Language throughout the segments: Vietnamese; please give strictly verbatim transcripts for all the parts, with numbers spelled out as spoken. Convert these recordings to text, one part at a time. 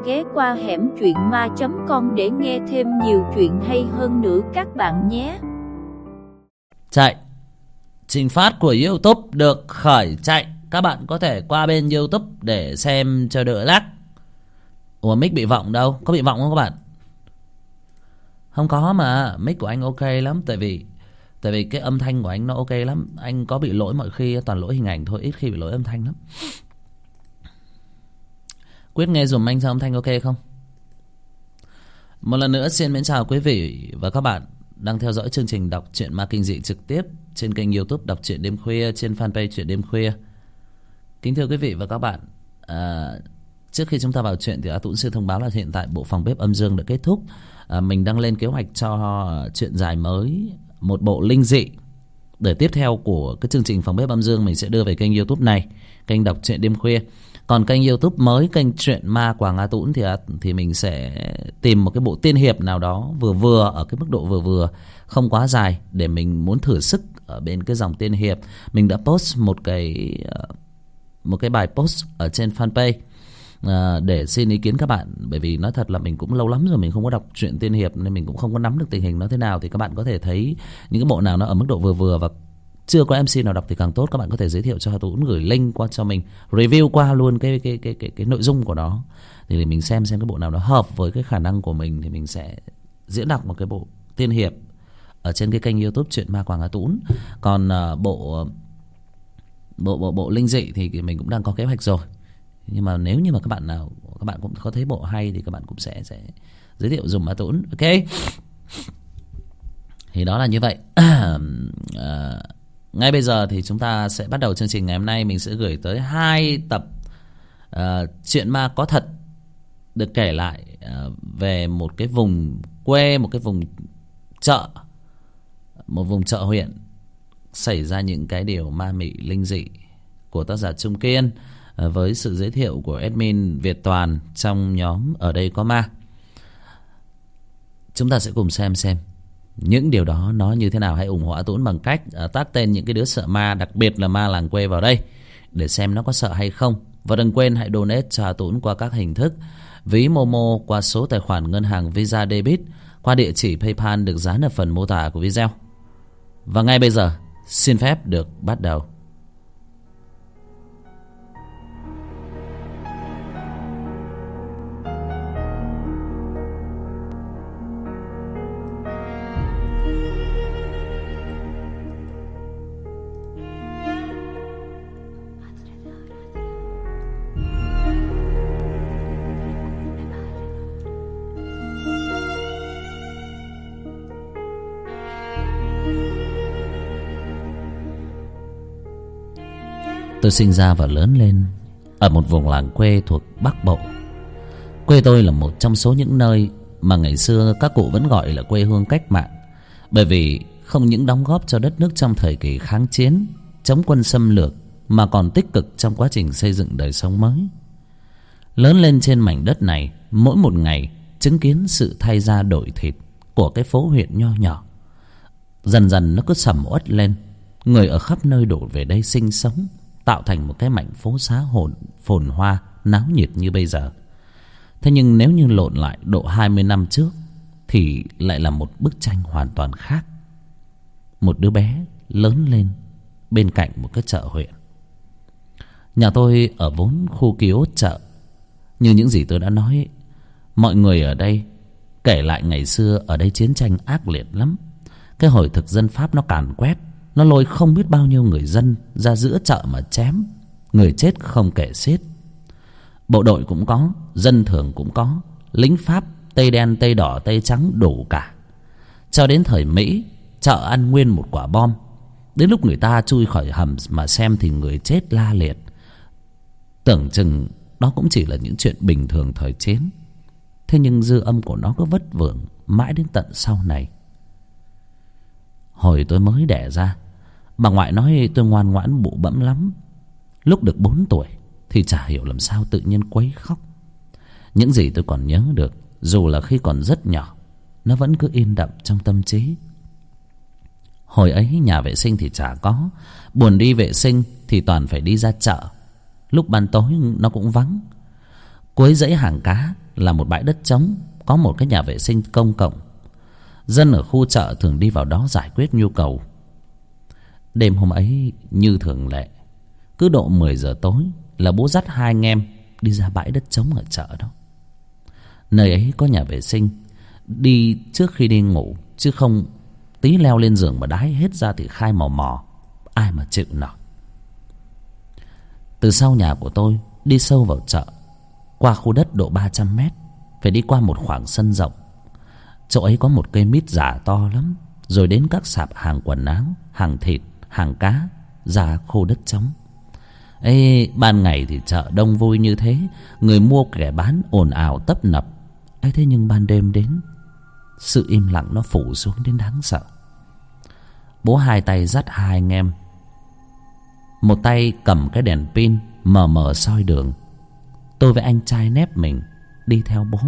ghé qua hẻm truyện ma chấm com để nghe thêm nhiều chuyện hay hơn nữa các bạn nhé. Chạy. Trình phát của YouTube được khởi chạy. Các bạn có thể qua bên YouTube để xem cho đỡ lắc. Ủa mic bị vọng đâu? Có bị vọng không các bạn? Không có mà, mic của anh ok lắm. Tại vì Tại vì cái âm thanh của anh nó ok lắm. Anh có bị lỗi mọi khi, toàn lỗi hình ảnh thôi, ít khi bị lỗi âm thanh lắm. Quyết nghe dùm anh sao âm thanh ok không? Một lần nữa xin mến chào quý vị và các bạn đang theo dõi chương trình đọc truyện ma kinh dị trực tiếp trên kênh YouTube Đọc Truyện Đêm Khuya, trên fanpage Truyện Đêm Khuya. Kính thưa quý vị và các bạn, à, trước khi chúng ta vào chuyện thì A Tũng xin thông báo là hiện tại bộ phòng bếp âm dương đã kết thúc. à, Mình đang lên kế hoạch cho chuyện dài mới, một bộ linh dị để tiếp theo của cái chương trình phòng bếp âm dương mình sẽ đưa về kênh YouTube này, kênh Đọc Truyện Đêm Khuya. Còn kênh YouTube mới, kênh Truyện Ma Quảng A Tũng thì thì mình sẽ tìm một cái bộ tiên hiệp nào đó vừa vừa, ở cái mức độ vừa vừa, không quá dài, để mình muốn thử sức ở bên cái dòng tiên hiệp. Mình đã post một cái một cái bài post ở trên fanpage à, để xin ý kiến các bạn. Bởi vì nói thật là mình cũng lâu lắm rồi mình không có đọc truyện tiên hiệp, nên mình cũng không có nắm được tình hình nó thế nào. Thì các bạn có thể thấy những cái bộ nào nó ở mức độ vừa vừa và chưa có em xê nào đọc thì càng tốt, các bạn có thể giới thiệu cho Tuấn, gửi link qua cho mình, review qua luôn cái cái cái cái cái nội dung của nó, thì để mình xem xem cái bộ nào nó hợp với cái khả năng của mình thì mình sẽ diễn đọc một cái bộ tiên hiệp ở trên cái kênh YouTube Truyện Ma Quảng A Tũng. Còn uh, bộ bộ bộ bộ linh dị thì mình cũng đang có kế hoạch rồi, nhưng mà nếu như mà các bạn nào các bạn cũng có thấy bộ hay thì các bạn cũng sẽ sẽ giới thiệu dùm A Tũng, ok? Thì đó là như vậy. uh, Ngay bây giờ thì chúng ta sẽ bắt đầu chương trình ngày hôm nay. Mình sẽ gửi tới hai tập uh, chuyện ma có thật, được kể lại uh, về một cái vùng quê, một cái vùng chợ, một vùng chợ huyện xảy ra những cái điều ma mị linh dị, của tác giả Trung Kiên, uh, với sự giới thiệu của admin Việt Toàn trong nhóm Ở Đây Có Ma. Chúng ta sẽ cùng xem xem những điều đó nó như thế nào. Hãy ủng hộ A Tũng bằng cách uh, tag tên những cái đứa sợ ma, đặc biệt là ma làng quê vào đây, để xem nó có sợ hay không. Và đừng quên hãy donate cho A Tũng qua các hình thức: ví Momo qua số tài khoản ngân hàng Visa Debit, qua địa chỉ PayPal được dán ở phần mô tả của video. Và ngay bây giờ xin phép được bắt đầu. Tôi sinh ra và lớn lên ở một vùng làng quê thuộc Bắc Bộ. Quê tôi là một trong số những nơi mà ngày xưa các cụ vẫn gọi là quê hương cách mạng, bởi vì không những đóng góp cho đất nước trong thời kỳ kháng chiến, chống quân xâm lược, mà còn tích cực trong quá trình xây dựng đời sống mới. Lớn lên trên mảnh đất này, mỗi một ngày chứng kiến sự thay da đổi thịt của cái phố huyện nho nhỏ. Dần dần nó cứ sầm uất lên, người ở khắp nơi đổ về đây sinh sống, tạo thành một cái mảnh phố xá hồn phồn hoa, náo nhiệt như bây giờ. Thế nhưng nếu như lộn lại độ hai mươi năm trước thì lại là một bức tranh hoàn toàn khác. Một đứa bé lớn lên bên cạnh một cái chợ huyện. Nhà tôi ở vốn khu ký ốt chợ. Như những gì tôi đã nói, mọi người ở đây kể lại ngày xưa ở đây chiến tranh ác liệt lắm. Cái hồi thực dân Pháp nó càn quét, nó lôi không biết bao nhiêu người dân ra giữa chợ mà chém, người chết không kể xiết. Bộ đội cũng có, dân thường cũng có, lính Pháp tây đen tây đỏ tây trắng đủ cả. Cho đến thời Mỹ, chợ ăn nguyên một quả bom. Đến lúc người ta chui khỏi hầm mà xem thì người chết la liệt. Tưởng chừng đó cũng chỉ là những chuyện bình thường thời chiến. Thế nhưng dư âm của nó cứ vất vưởng mãi đến tận sau này. Hồi tôi mới đẻ ra, bà ngoại nói tôi ngoan ngoãn bụ bẫm lắm. Lúc được bốn tuổi thì chả hiểu làm sao tự nhiên quấy khóc. Những gì tôi còn nhớ được, dù là khi còn rất nhỏ, nó vẫn cứ in đậm trong tâm trí. Hồi ấy nhà vệ sinh thì chả có, buồn đi vệ sinh thì toàn phải đi ra chợ. Lúc ban tối nó cũng vắng. Cuối dãy hàng cá là một bãi đất trống, có một cái nhà vệ sinh công cộng. Dân ở khu chợ thường đi vào đó giải quyết nhu cầu. Đêm hôm ấy như thường lệ, cứ độ mười giờ tối là bố dắt hai anh em đi ra bãi đất trống ở chợ đó. Nơi ấy có nhà vệ sinh, đi trước khi đi ngủ, chứ không tí leo lên giường mà đái hết ra thì khai mò mò, ai mà chịu nổi. Từ sau nhà của tôi đi sâu vào chợ, qua khu đất độ ba trăm mét, phải đi qua một khoảng sân rộng. Chỗ ấy có một cây mít giả to lắm, rồi đến các sạp hàng quần áo, hàng thịt, hàng cá, ra khu đất trống. Ê, ban ngày thì chợ đông vui như thế, người mua kẻ bán ồn ào tấp nập. ấy Thế nhưng ban đêm đến, sự im lặng nó phủ xuống đến đáng sợ. Bố hai tay dắt hai anh em, một tay cầm cái đèn pin mờ mờ soi đường. Tôi với anh trai nép mình đi theo bố.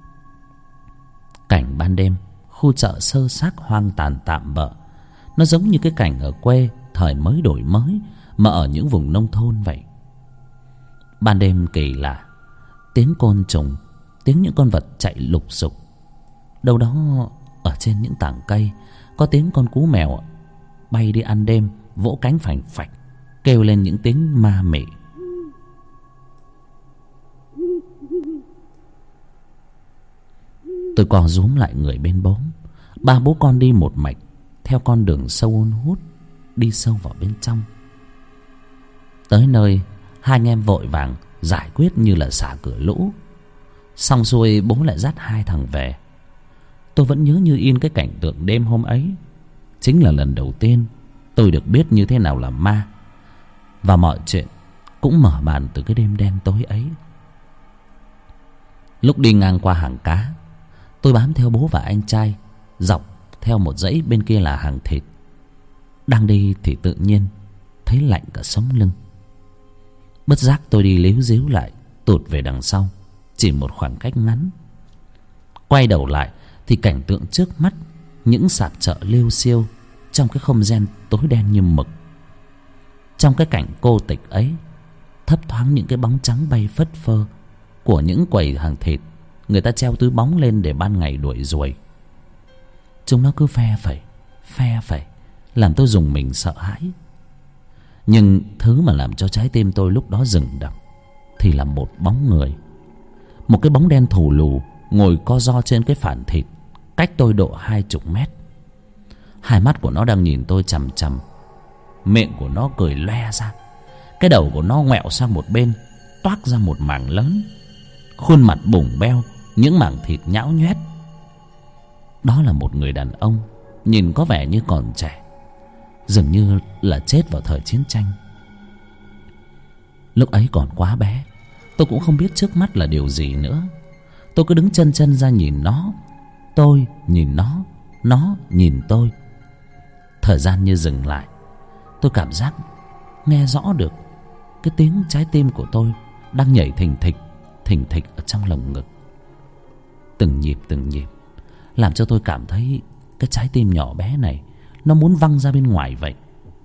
Cảnh ban đêm khu chợ sơ xác hoang tàn tạm bợ, nó giống như cái cảnh ở quê thời mới đổi mới mà ở những vùng nông thôn vậy. Ban đêm kỳ lạ, tiếng côn trùng, tiếng những con vật chạy lục sục. Đâu đó ở trên những tảng cây có tiếng con cú mèo bay đi ăn đêm, vỗ cánh phành phạch, kêu lên những tiếng ma mị. Tôi co rúm lại người bên bố. Ba bố con đi một mạch theo con đường sâu hun hút, đi sâu vào bên trong. Tới nơi, hai anh em vội vàng giải quyết như là xả cửa lũ. Xong xuôi bố lại dắt hai thằng về. Tôi vẫn nhớ như in cái cảnh tượng đêm hôm ấy. Chính là lần đầu tiên tôi được biết như thế nào là ma. Và mọi chuyện cũng mở màn từ cái đêm đen tối ấy. Lúc đi ngang qua hàng cá, tôi bám theo bố và anh trai, dọc theo một dãy bên kia là hàng thịt. Đang đi thì tự nhiên thấy lạnh cả sống lưng. Bất giác tôi đi líu díu lại, tụt về đằng sau chỉ một khoảng cách ngắn. Quay đầu lại thì cảnh tượng trước mắt, những sạp chợ liêu xiêu trong cái không gian tối đen như mực. Trong cái cảnh cô tịch ấy, thấp thoáng những cái bóng trắng bay phất phơ của những quầy hàng thịt. Người ta treo túi bóng lên để ban ngày đuổi ruồi. Chúng nó cứ phe phẩy, phe phẩy, làm tôi rùng mình sợ hãi. Nhưng thứ mà làm cho trái tim tôi lúc đó dừng đập thì là một bóng người. Một cái bóng đen thù lù ngồi co ro trên cái phản thịt, cách tôi độ hai chục mét. Hai mắt của nó đang nhìn tôi chằm chằm. Miệng của nó cười loe ra. Cái đầu của nó ngoẹo sang một bên, toác ra một mảng lớn. Khuôn mặt bùng beo, những mảng thịt nhão nhoét. Đó là một người đàn ông, nhìn có vẻ như còn trẻ, dường như là chết vào thời chiến tranh. Lúc ấy còn quá bé, tôi cũng không biết trước mắt là điều gì nữa. Tôi cứ đứng chân chân ra nhìn nó, tôi nhìn nó, nó nhìn tôi. Thời gian như dừng lại. Tôi cảm giác nghe rõ được cái tiếng trái tim của tôi đang nhảy thình thịch, thình thịch ở trong lồng ngực. Từng nhịp từng nhịp làm cho tôi cảm thấy cái trái tim nhỏ bé này nó muốn văng ra bên ngoài vậy.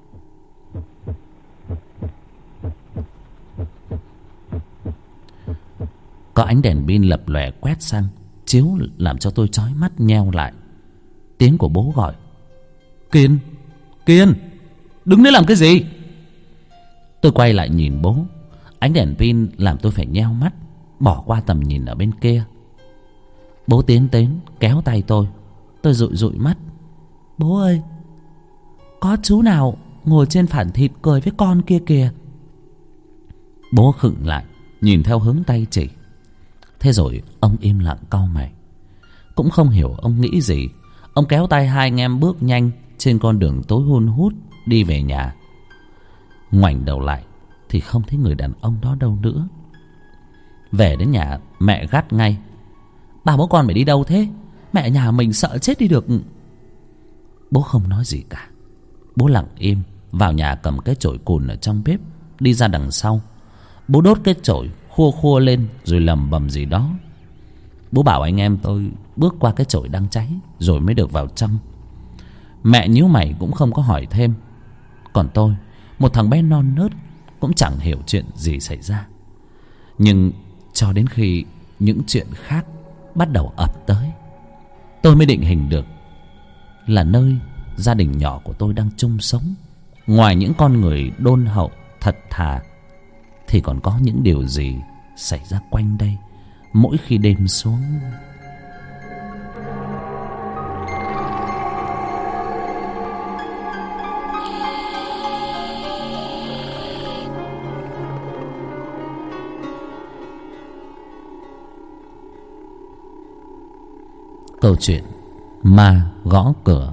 Có ánh đèn pin lập lòe quét sang, chiếu làm cho tôi chói mắt nheo lại. Tiếng của bố gọi: Kiên, Kiên, đứng đấy làm cái gì? Tôi quay lại nhìn bố. Ánh đèn pin làm tôi phải nheo mắt, bỏ qua tầm nhìn ở bên kia. Bố tiến đến kéo tay tôi. Tôi dụi dụi mắt. Bố ơi, có chú nào ngồi trên phản thịt cười với con kia kìa. Bố khựng lại, nhìn theo hướng tay chỉ. Thế rồi ông im lặng cau mày. Cũng không hiểu ông nghĩ gì, ông kéo tay hai anh em bước nhanh trên con đường tối hun hút đi về nhà. Ngoảnh đầu lại thì không thấy người đàn ông đó đâu nữa. Về đến nhà mẹ gắt ngay: Bà bố con mày đi đâu thế? Mẹ nhà mình sợ chết đi được. Bố không nói gì cả. Bố lặng im vào nhà cầm cái chổi cùn ở trong bếp, đi ra đằng sau. Bố đốt cái chổi, khua khua lên rồi lầm bầm gì đó. Bố bảo anh em tôi bước qua cái chổi đang cháy rồi mới được vào trong. Mẹ nhíu mày cũng không có hỏi thêm. Còn tôi, một thằng bé non nớt, cũng chẳng hiểu chuyện gì xảy ra. Nhưng cho đến khi những chuyện khác bắt đầu ập tới. Tôi mới định hình được là nơi gia đình nhỏ của tôi đang chung sống, ngoài những con người đôn hậu thật thà thì còn có những điều gì xảy ra quanh đây mỗi khi đêm xuống. Câu chuyện ma gõ cửa.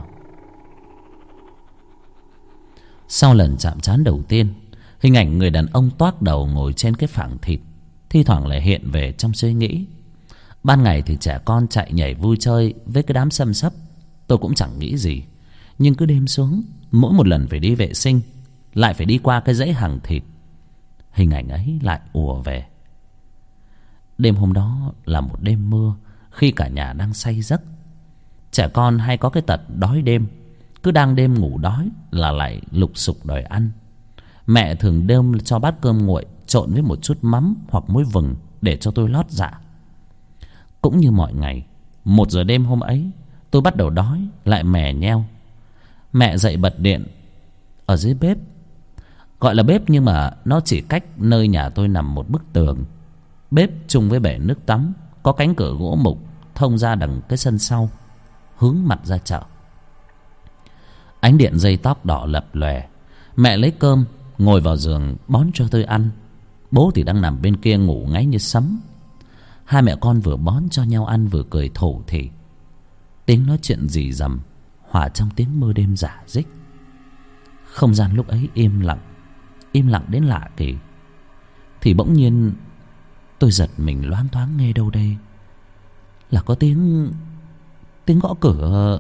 Sau lần chạm trán đầu tiên, hình ảnh người đàn ông toác đầu ngồi trên cái phẳng thịt thi thoảng lại hiện về trong suy nghĩ. Ban ngày thì trẻ con chạy nhảy vui chơi với cái đám xâm xấp, tôi cũng chẳng nghĩ gì. Nhưng cứ đêm xuống, mỗi một lần phải đi vệ sinh, lại phải đi qua cái dãy hàng thịt, hình ảnh ấy lại ùa về. Đêm hôm đó là một đêm mưa, khi cả nhà đang say giấc. Trẻ con hay có cái tật đói đêm, cứ đang đêm ngủ đói là lại lục sục đòi ăn. Mẹ thường đêm cho bát cơm nguội trộn với một chút mắm hoặc muối vừng để cho tôi lót dạ. Cũng như mọi ngày, một giờ đêm hôm ấy, tôi bắt đầu đói lại mè nheo. Mẹ dậy bật điện ở dưới bếp, gọi là bếp nhưng mà nó chỉ cách nơi nhà tôi nằm một bức tường. Bếp chung với bể nước tắm, có cánh cửa gỗ mục thông ra đằng cái sân sau, hướng mặt ra chợ. Ánh điện dây tóc đỏ lập lòe. Mẹ lấy cơm ngồi vào giường bón cho tôi ăn. Bố thì đang nằm bên kia ngủ ngáy như sấm. Hai mẹ con vừa bón cho nhau ăn vừa cười thổ thỉ. Tiếng nói chuyện rì rầm hòa trong tiếng mưa đêm rả rích. Không gian lúc ấy im lặng, im lặng đến lạ kỳ. Thì bỗng nhiên tôi giật mình loáng thoáng nghe đâu đây là có tiếng tiếng gõ cửa.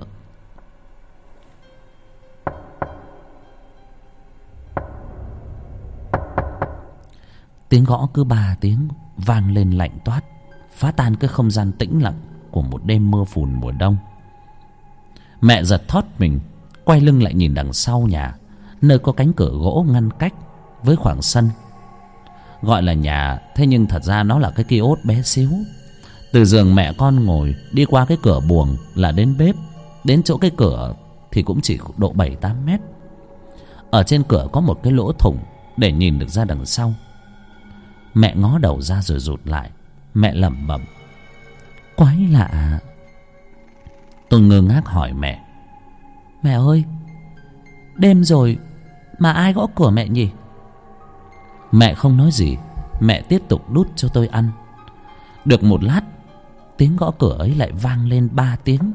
Tiếng gõ cứ ba tiếng vang lên lạnh toát, phá tan cái không gian tĩnh lặng của một đêm mưa phùn mùa đông. Mẹ giật thót mình, quay lưng lại nhìn đằng sau nhà, nơi có cánh cửa gỗ ngăn cách với khoảng sân. Gọi là nhà, thế nhưng thật ra nó là cái kiosk bé xíu. Từ giường mẹ con ngồi, đi qua cái cửa buồng là đến bếp. Đến chỗ cái cửa thì cũng chỉ độ bảy tám mét. Ở trên cửa có một cái lỗ thủng để nhìn được ra đằng sau. Mẹ ngó đầu ra rồi rụt lại. Mẹ lẩm bẩm: quái lạ. Tôi ngơ ngác hỏi mẹ: mẹ ơi, đêm rồi mà ai gõ cửa mẹ nhỉ? Mẹ không nói gì. Mẹ tiếp tục đút cho tôi ăn. Được một lát, tiếng gõ cửa ấy lại vang lên ba tiếng.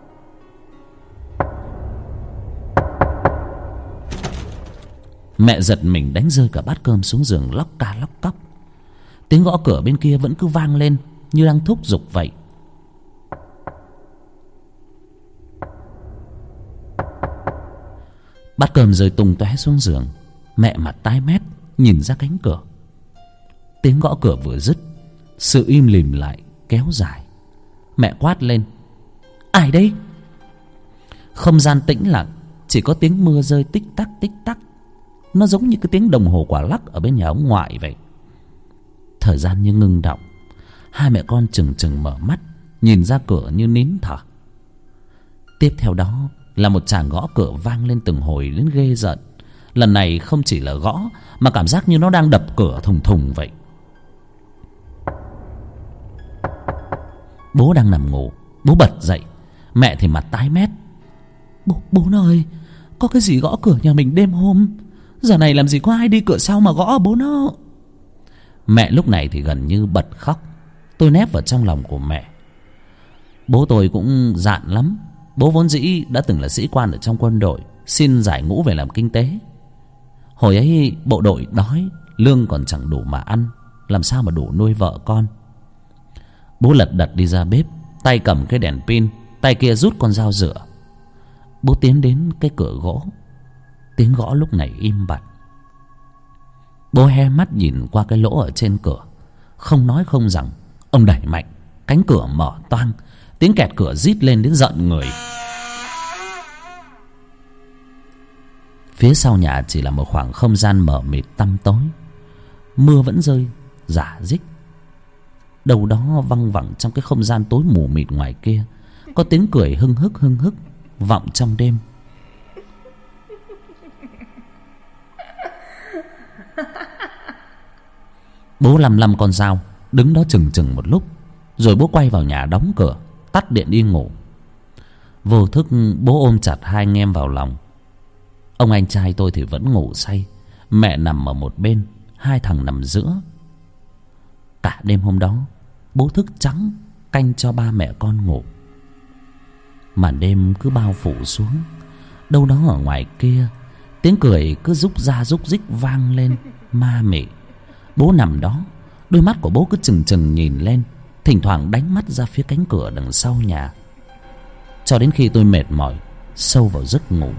Mẹ giật mình đánh rơi cả bát cơm xuống giường, lóc ca lóc cóc. Tiếng gõ cửa bên kia vẫn cứ vang lên như đang thúc giục vậy. Bát cơm rơi tung tóe xuống giường. Mẹ mặt tái mét nhìn ra cánh cửa. Tiếng gõ cửa vừa dứt, sự im lìm lại kéo dài. Mẹ quát lên: ai đấy? Không gian tĩnh lặng, chỉ có tiếng mưa rơi tích tắc tích tắc. Nó giống như cái tiếng đồng hồ quả lắc ở bên nhà ông ngoại vậy. Thời gian như ngưng đọng. Hai mẹ con chừng chừng mở mắt, nhìn ra cửa như nín thở. Tiếp theo đó là một tràng gõ cửa vang lên từng hồi đến ghê rợn. Lần này không chỉ là gõ, mà cảm giác như nó đang đập cửa thùng thùng vậy. Bố đang nằm ngủ, bố bật dậy. Mẹ thì mặt tái mét: Bố, bố ơi, có cái gì gõ cửa nhà mình đêm hôm? Giờ này làm gì có ai đi cửa sau mà gõ bố nó. Mẹ lúc này thì gần như bật khóc. Tôi nép vào trong lòng của mẹ. Bố tôi cũng dạn lắm. Bố vốn dĩ đã từng là sĩ quan ở trong quân đội, xin giải ngũ về làm kinh tế. Hồi ấy bộ đội đói, lương còn chẳng đủ mà ăn, làm sao mà đủ nuôi vợ con. Bố lật đật đi ra bếp, tay cầm cái đèn pin, tay kia rút con dao rửa. Bố tiến đến cái cửa gỗ. Tiếng gõ lúc này im bặt. Bố hé mắt nhìn qua cái lỗ ở trên cửa. Không nói không rằng, ông đẩy mạnh, cánh cửa mở toang. Tiếng kẹt cửa rít lên đến giận người. Phía sau nhà chỉ là một khoảng không gian mờ mịt tăm tối. Mưa vẫn rơi rả rích. đâu đó văng vẳng trong cái không gian tối mù mịt ngoài kia, có tiếng cười hưng hức hưng hức vọng trong đêm. Bố lăm lăm con dao đứng đó chừng chừng một lúc, rồi bố quay vào nhà đóng cửa, tắt điện đi ngủ. Vô thức bố ôm chặt hai anh em vào lòng. Ông anh trai tôi thì vẫn ngủ say, mẹ nằm ở một bên, hai thằng nằm giữa. Cả đêm hôm đó bố thức trắng canh cho ba mẹ con ngủ. Màn đêm cứ bao phủ xuống. Đâu đó ở ngoài kia, tiếng cười cứ rúc ra rúc rích vang lên ma mị. Bố nằm đó, đôi mắt của bố cứ chừng chừng nhìn lên, thỉnh thoảng đánh mắt ra phía cánh cửa đằng sau nhà, cho đến khi tôi mệt mỏi sâu vào giấc ngủ.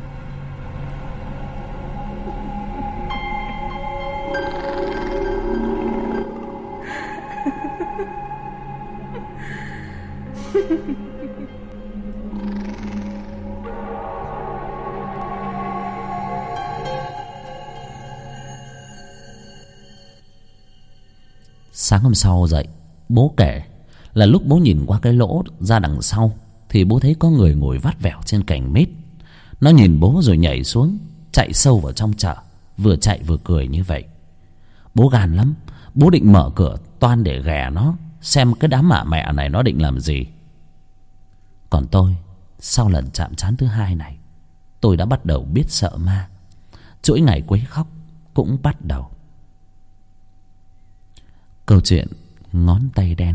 Sáng hôm sau dậy, bố kể là lúc bố nhìn qua cái lỗ ra đằng sau thì bố thấy có người ngồi vắt vẻo trên cành mít. Nó nhìn bố rồi nhảy xuống, chạy sâu vào trong chợ, vừa chạy vừa cười như vậy. Bố gan lắm, bố định mở cửa toan để ghè nó, xem cái đám mạ mẹ này nó định làm gì. Còn tôi, sau lần chạm trán thứ hai này, tôi đã bắt đầu biết sợ ma. Chuỗi ngày quấy khóc cũng bắt đầu. Câu chuyện ngón tay đen.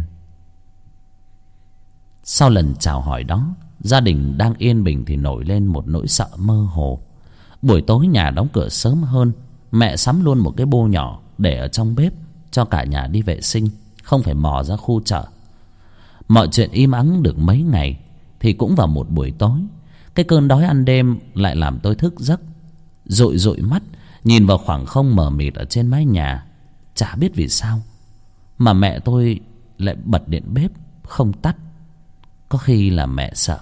Sau lần chào hỏi đó, gia đình đang yên bình thì nổi lên một nỗi sợ mơ hồ. Buổi tối nhà đóng cửa sớm hơn, mẹ sắm luôn một cái bô nhỏ để ở trong bếp cho cả nhà đi vệ sinh, không phải mò ra khu chợ. Mọi chuyện im ắng được mấy ngày thì cũng vào một buổi tối, cái cơn đói ăn đêm lại làm tôi thức giấc, dụi dụi mắt nhìn vào khoảng không mờ mịt ở trên mái nhà. Chả biết vì sao mà mẹ tôi lại bật điện bếp không tắt. Có khi là mẹ sợ.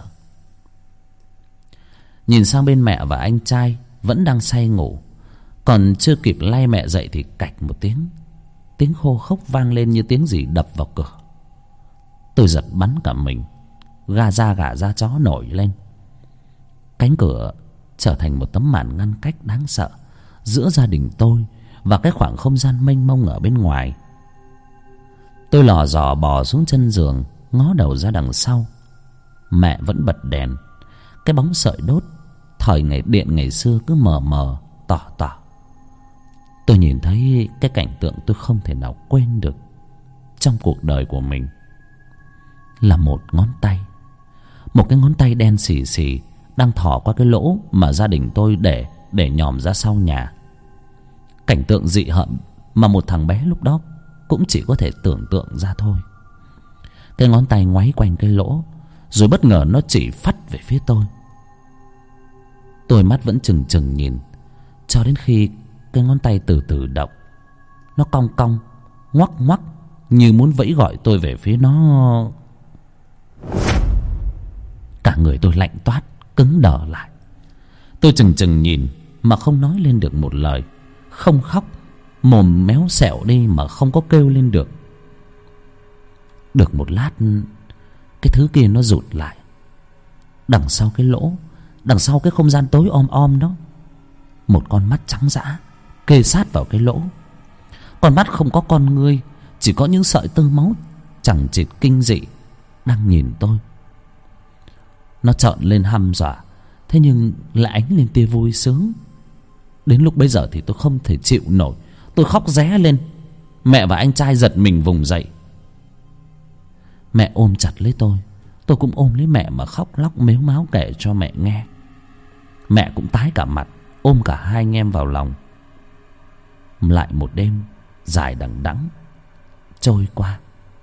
Nhìn sang bên mẹ và anh trai vẫn đang say ngủ, còn chưa kịp lay mẹ dậy thì cạch một tiếng, tiếng khô khốc vang lên như tiếng gì đập vào cửa. Tôi giật bắn cả mình, gà da gà da chó nổi lên. Cánh cửa trở thành một tấm màn ngăn cách đáng sợ giữa gia đình tôi và cái khoảng không gian mênh mông ở bên ngoài. Tôi lò dò bò xuống chân giường, ngó đầu ra đằng sau. Mẹ vẫn bật đèn. Cái bóng sợi đốt thời ngày điện ngày xưa cứ mờ mờ tỏ tỏ. Tôi nhìn thấy cái cảnh tượng tôi không thể nào quên được trong cuộc đời của mình, là một ngón tay, một cái ngón tay đen xì xì đang thò qua cái lỗ mà gia đình tôi để để nhòm ra sau nhà. Cảnh tượng dị hợm mà một thằng bé lúc đó cũng chỉ có thể tưởng tượng ra thôi. Cái ngón tay ngoáy quanh cái lỗ, rồi bất ngờ nó chỉ phắt về phía tôi. Tôi mắt vẫn trừng trừng nhìn, cho đến khi cái ngón tay từ từ động. Nó cong cong, ngoắc ngoắc như muốn vẫy gọi tôi về phía nó. Cả người tôi lạnh toát, cứng đờ lại. Tôi chừng chừng nhìn mà không nói lên được một lời, không khóc, mồm méo xẹo đi mà không có kêu lên được. Được một lát, cái thứ kia nó rụt lại. Đằng sau cái lỗ, đằng sau cái không gian tối om om đó, một con mắt trắng dã kê sát vào cái lỗ. Con mắt không có con ngươi, chỉ có những sợi tơ máu chẳng chịt kinh dị đang nhìn tôi. Nó trợn lên hăm dọa, thế nhưng lại ánh lên tia vui sướng. Đến lúc bấy giờ thì tôi không thể chịu nổi, tôi khóc ré lên. Mẹ và anh trai giật mình vùng dậy. Mẹ ôm chặt lấy tôi, tôi cũng ôm lấy mẹ mà khóc lóc mếu máo kể cho mẹ nghe. Mẹ cũng tái cả mặt, ôm cả hai anh em vào lòng. Lại một đêm dài đằng đẵng trôi qua.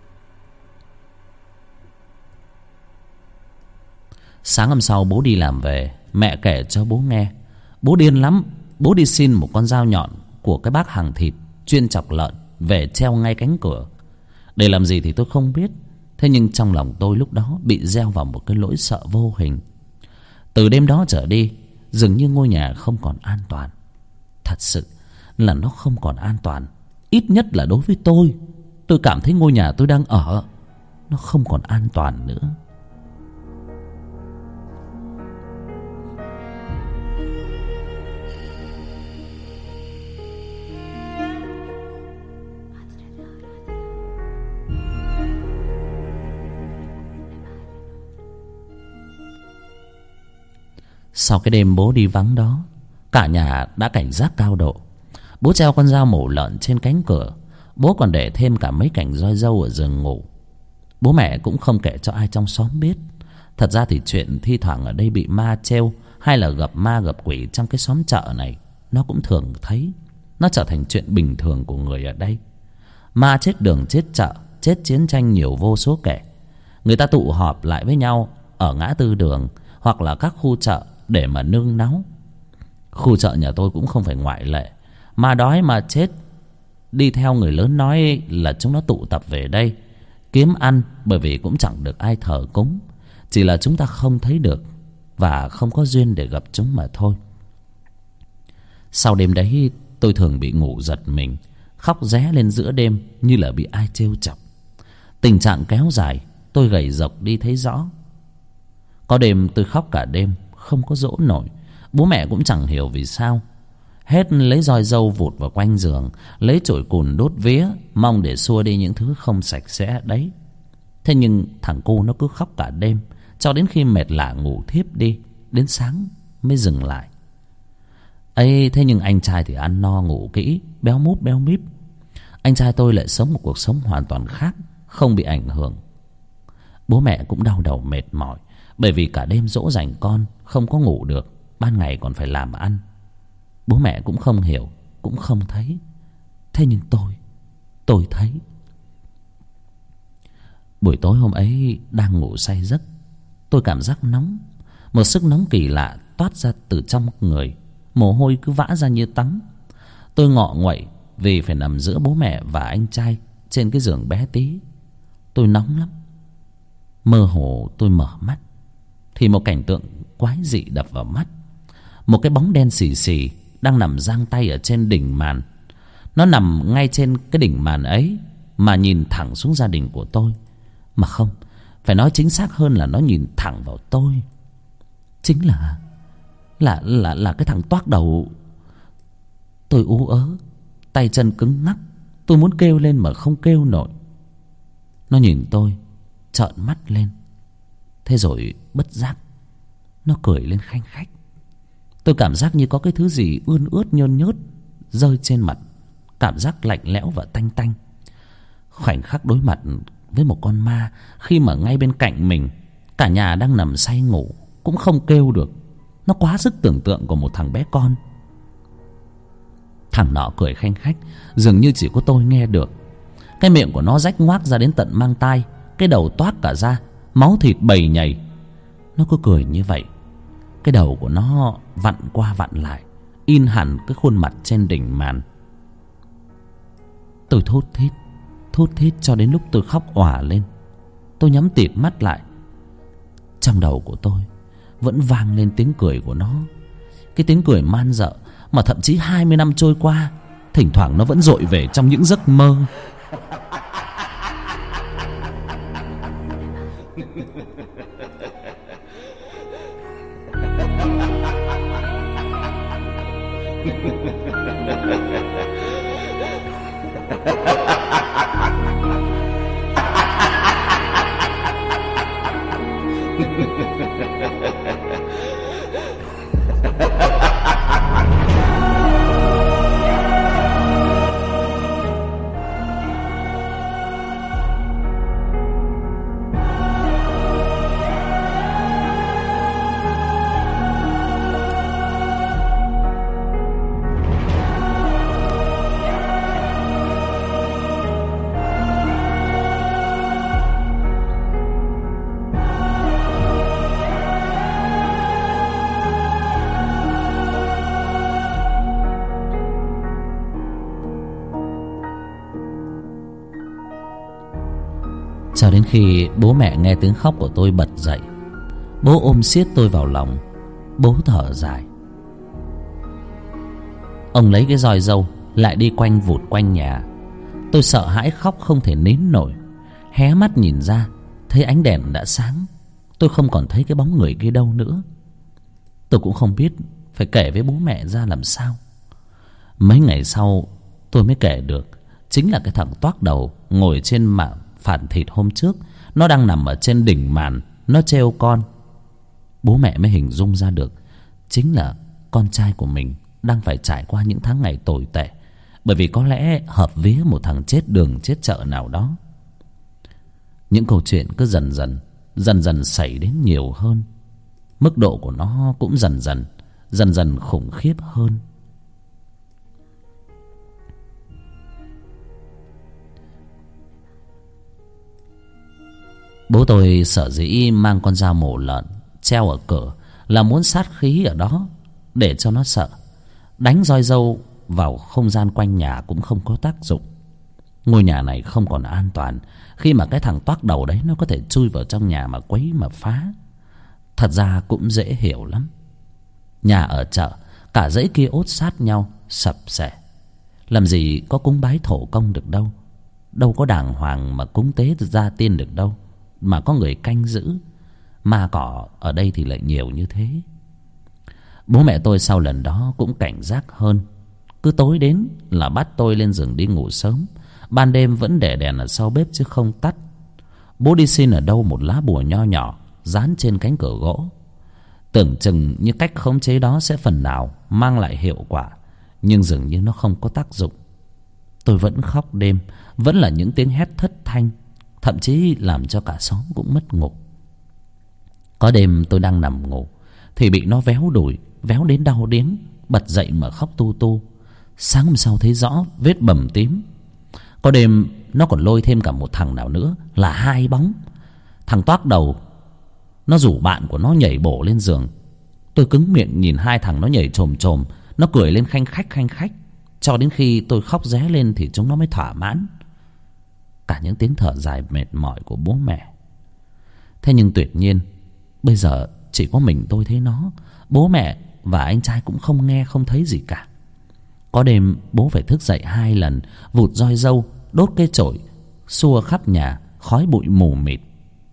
Sáng hôm sau bố đi làm về, mẹ kể cho bố nghe. Bố điên lắm. Bố đi xin một con dao nhọn của cái bác hàng thịt chuyên chọc lợn về treo ngay cánh cửa. Để làm gì thì tôi không biết, thế nhưng trong lòng tôi lúc đó bị gieo vào một cái nỗi sợ vô hình. Từ đêm đó trở đi, dường như ngôi nhà không còn an toàn. Thật sự là nó không còn an toàn, ít nhất là đối với tôi. tôi cảm thấy ngôi nhà tôi đang ở nó không còn an toàn nữa. Sau cái đêm bố đi vắng đó, cả nhà đã cảnh giác cao độ. Bố treo con dao mổ lợn trên cánh cửa. Bố còn để thêm cả mấy cành roi dâu ở giường ngủ. Bố mẹ cũng không kể cho ai trong xóm biết. Thật ra thì chuyện thi thoảng ở đây bị ma trêu hay là gặp ma gặp quỷ trong cái xóm chợ này, nó cũng thường thấy. Nó trở thành chuyện bình thường của người ở đây. Ma chết đường chết chợ, chết chiến tranh nhiều vô số kể. Người ta tụ họp lại với nhau ở ngã tư đường hoặc là các khu chợ để mà nương náu. Khu chợ nhà tôi cũng không phải ngoại lệ. Ma đói mà chết đi theo người lớn nói là chúng nó tụ tập về đây kiếm ăn, bởi vì cũng chẳng được ai thờ cúng. Chỉ là chúng ta không thấy được và không có duyên để gặp chúng mà thôi. Sau đêm đấy tôi thường bị ngủ giật mình, khóc ré lên giữa đêm như là bị ai trêu chọc. Tình trạng kéo dài, tôi gầy rộc đi thấy rõ. Có đêm tôi khóc cả đêm không có dỗ nổi. Bố mẹ cũng chẳng hiểu vì sao. Hết lấy roi dâu vụt vào quanh giường, lấy chổi cùn đốt vía, mong để xua đi những thứ không sạch sẽ đấy. Thế nhưng thằng cu nó cứ khóc cả đêm, cho đến khi mệt lả ngủ thiếp đi, đến sáng mới dừng lại. Ấy thế nhưng anh trai thì ăn no ngủ kỹ, béo múp béo míp. Anh trai tôi lại sống một cuộc sống hoàn toàn khác, không bị ảnh hưởng. Bố mẹ cũng đau đầu mệt mỏi, bởi vì cả đêm dỗ dành con không có ngủ được, ban ngày còn phải làm ăn. Bố mẹ cũng không hiểu, cũng không thấy. Thế nhưng tôi, tôi thấy. Buổi tối hôm ấy đang ngủ say giấc, tôi cảm giác nóng. Một sức nóng kỳ lạ toát ra từ trong người, mồ hôi cứ vã ra như tắm. Tôi ngọ nguậy vì phải nằm giữa bố mẹ và anh trai trên cái giường bé tí. Tôi nóng lắm. Mơ hồ tôi mở mắt thì một cảnh tượng quái dị đập vào mắt. Một cái bóng đen xì xì đang nằm giang tay ở trên đỉnh màn. Nó nằm ngay trên cái đỉnh màn ấy mà nhìn thẳng xuống gia đình của tôi. Mà không, phải nói chính xác hơn là nó nhìn thẳng vào tôi. Chính là Là là là cái thằng toác đầu. Tôi ú ớ, tay chân cứng ngắc. Tôi muốn kêu lên mà không kêu nổi. Nó nhìn tôi, trợn mắt lên. Thế rồi bất giác nó cười lên khanh khách. Tôi cảm giác như có cái thứ gì ươn ướt nhơn nhớt rơi trên mặt, cảm giác lạnh lẽo và tanh tanh. Khoảnh khắc đối mặt với một con ma khi mà ngay bên cạnh mình, cả nhà đang nằm say ngủ, cũng không kêu được. Nó quá sức tưởng tượng của một thằng bé con. Thằng nọ cười khanh khách, dường như chỉ có tôi nghe được. Cái miệng của nó rách ngoác ra đến tận mang tai, cái đầu toát cả ra, máu thịt bầy nhầy. Nó cứ cười như vậy, cái đầu của nó vặn qua vặn lại, in hẳn cái khuôn mặt trên đỉnh màn. Tôi thốt thít, thốt thít cho đến lúc tôi khóc òa lên. Tôi nhắm tịt mắt lại. Trong đầu của tôi vẫn vang lên tiếng cười của nó. Cái tiếng cười man dợ mà thậm chí hai mươi năm trôi qua, thỉnh thoảng nó vẫn dội về trong những giấc mơ. Cho đến khi bố mẹ nghe tiếng khóc của tôi bật dậy. Bố ôm siết tôi vào lòng. Bố thở dài. Ông lấy cái roi dâu lại đi quanh vụt quanh nhà. Tôi sợ hãi khóc không thể nín nổi. Hé mắt nhìn ra, thấy ánh đèn đã sáng. Tôi không còn thấy cái bóng người kia đâu nữa. Tôi cũng không biết phải kể với bố mẹ ra làm sao. Mấy ngày sau tôi mới kể được. Chính là cái thằng toác đầu ngồi trên mạn phản thịt hôm trước. Nó đang nằm ở trên đỉnh màn, nó trêu con. Bố mẹ mới hình dung ra được chính là con trai của mình đang phải trải qua những tháng ngày tồi tệ, bởi vì có lẽ hợp vía một thằng chết đường chết chợ nào đó. Những câu chuyện cứ dần dần Dần dần xảy đến nhiều hơn. Mức độ của nó cũng dần dần Dần dần khủng khiếp hơn. Bố tôi sở dĩ mang con dao mổ lợn treo ở cửa là muốn sát khí ở đó để cho nó sợ. Đánh roi dâu vào không gian quanh nhà cũng không có tác dụng. Ngôi nhà này không còn an toàn khi mà cái thằng toác đầu đấy nó có thể chui vào trong nhà mà quấy mà phá. Thật ra cũng dễ hiểu lắm. Nhà ở chợ, cả dãy kia ốt sát nhau, sập xệ. Làm gì có cúng bái thổ công được đâu. Đâu có đàng hoàng mà cúng tế gia tiên được đâu, mà có người canh giữ. Ma cỏ ở đây thì lại nhiều như thế. Bố mẹ tôi sau lần đó cũng cảnh giác hơn. Cứ tối đến là bắt tôi lên giường đi ngủ sớm. Ban đêm vẫn để đèn ở sau bếp chứ không tắt. Bố đi xin ở đâu một lá bùa nho nhỏ dán trên cánh cửa gỗ. Tưởng chừng như cách khống chế đó sẽ phần nào mang lại hiệu quả, nhưng dường như nó không có tác dụng. Tôi vẫn khóc đêm, vẫn là những tiếng hét thất thanh, thậm chí làm cho cả xóm cũng mất ngủ. Có đêm tôi đang nằm ngủ thì bị nó véo đùi, véo đến đau điếng, bật dậy mà khóc tu tu. Sáng hôm sau thấy rõ vết bầm tím. Có đêm nó còn lôi thêm cả một thằng nào nữa, là hai bóng. Thằng toác đầu nó rủ bạn của nó nhảy bổ lên giường. Tôi cứng miệng nhìn hai thằng nó nhảy chồm chồm, nó cười lên khanh khách khanh khách, cho đến khi tôi khóc ré lên thì chúng nó mới thỏa mãn. Cả những tiếng thở dài mệt mỏi của bố mẹ. Thế nhưng tuyệt nhiên bây giờ chỉ có mình tôi thấy nó. Bố mẹ và anh trai cũng không nghe không thấy gì cả. Có đêm bố phải thức dậy hai lần, vụt roi dâu, đốt cây chổi, xua khắp nhà, khói bụi mù mịt.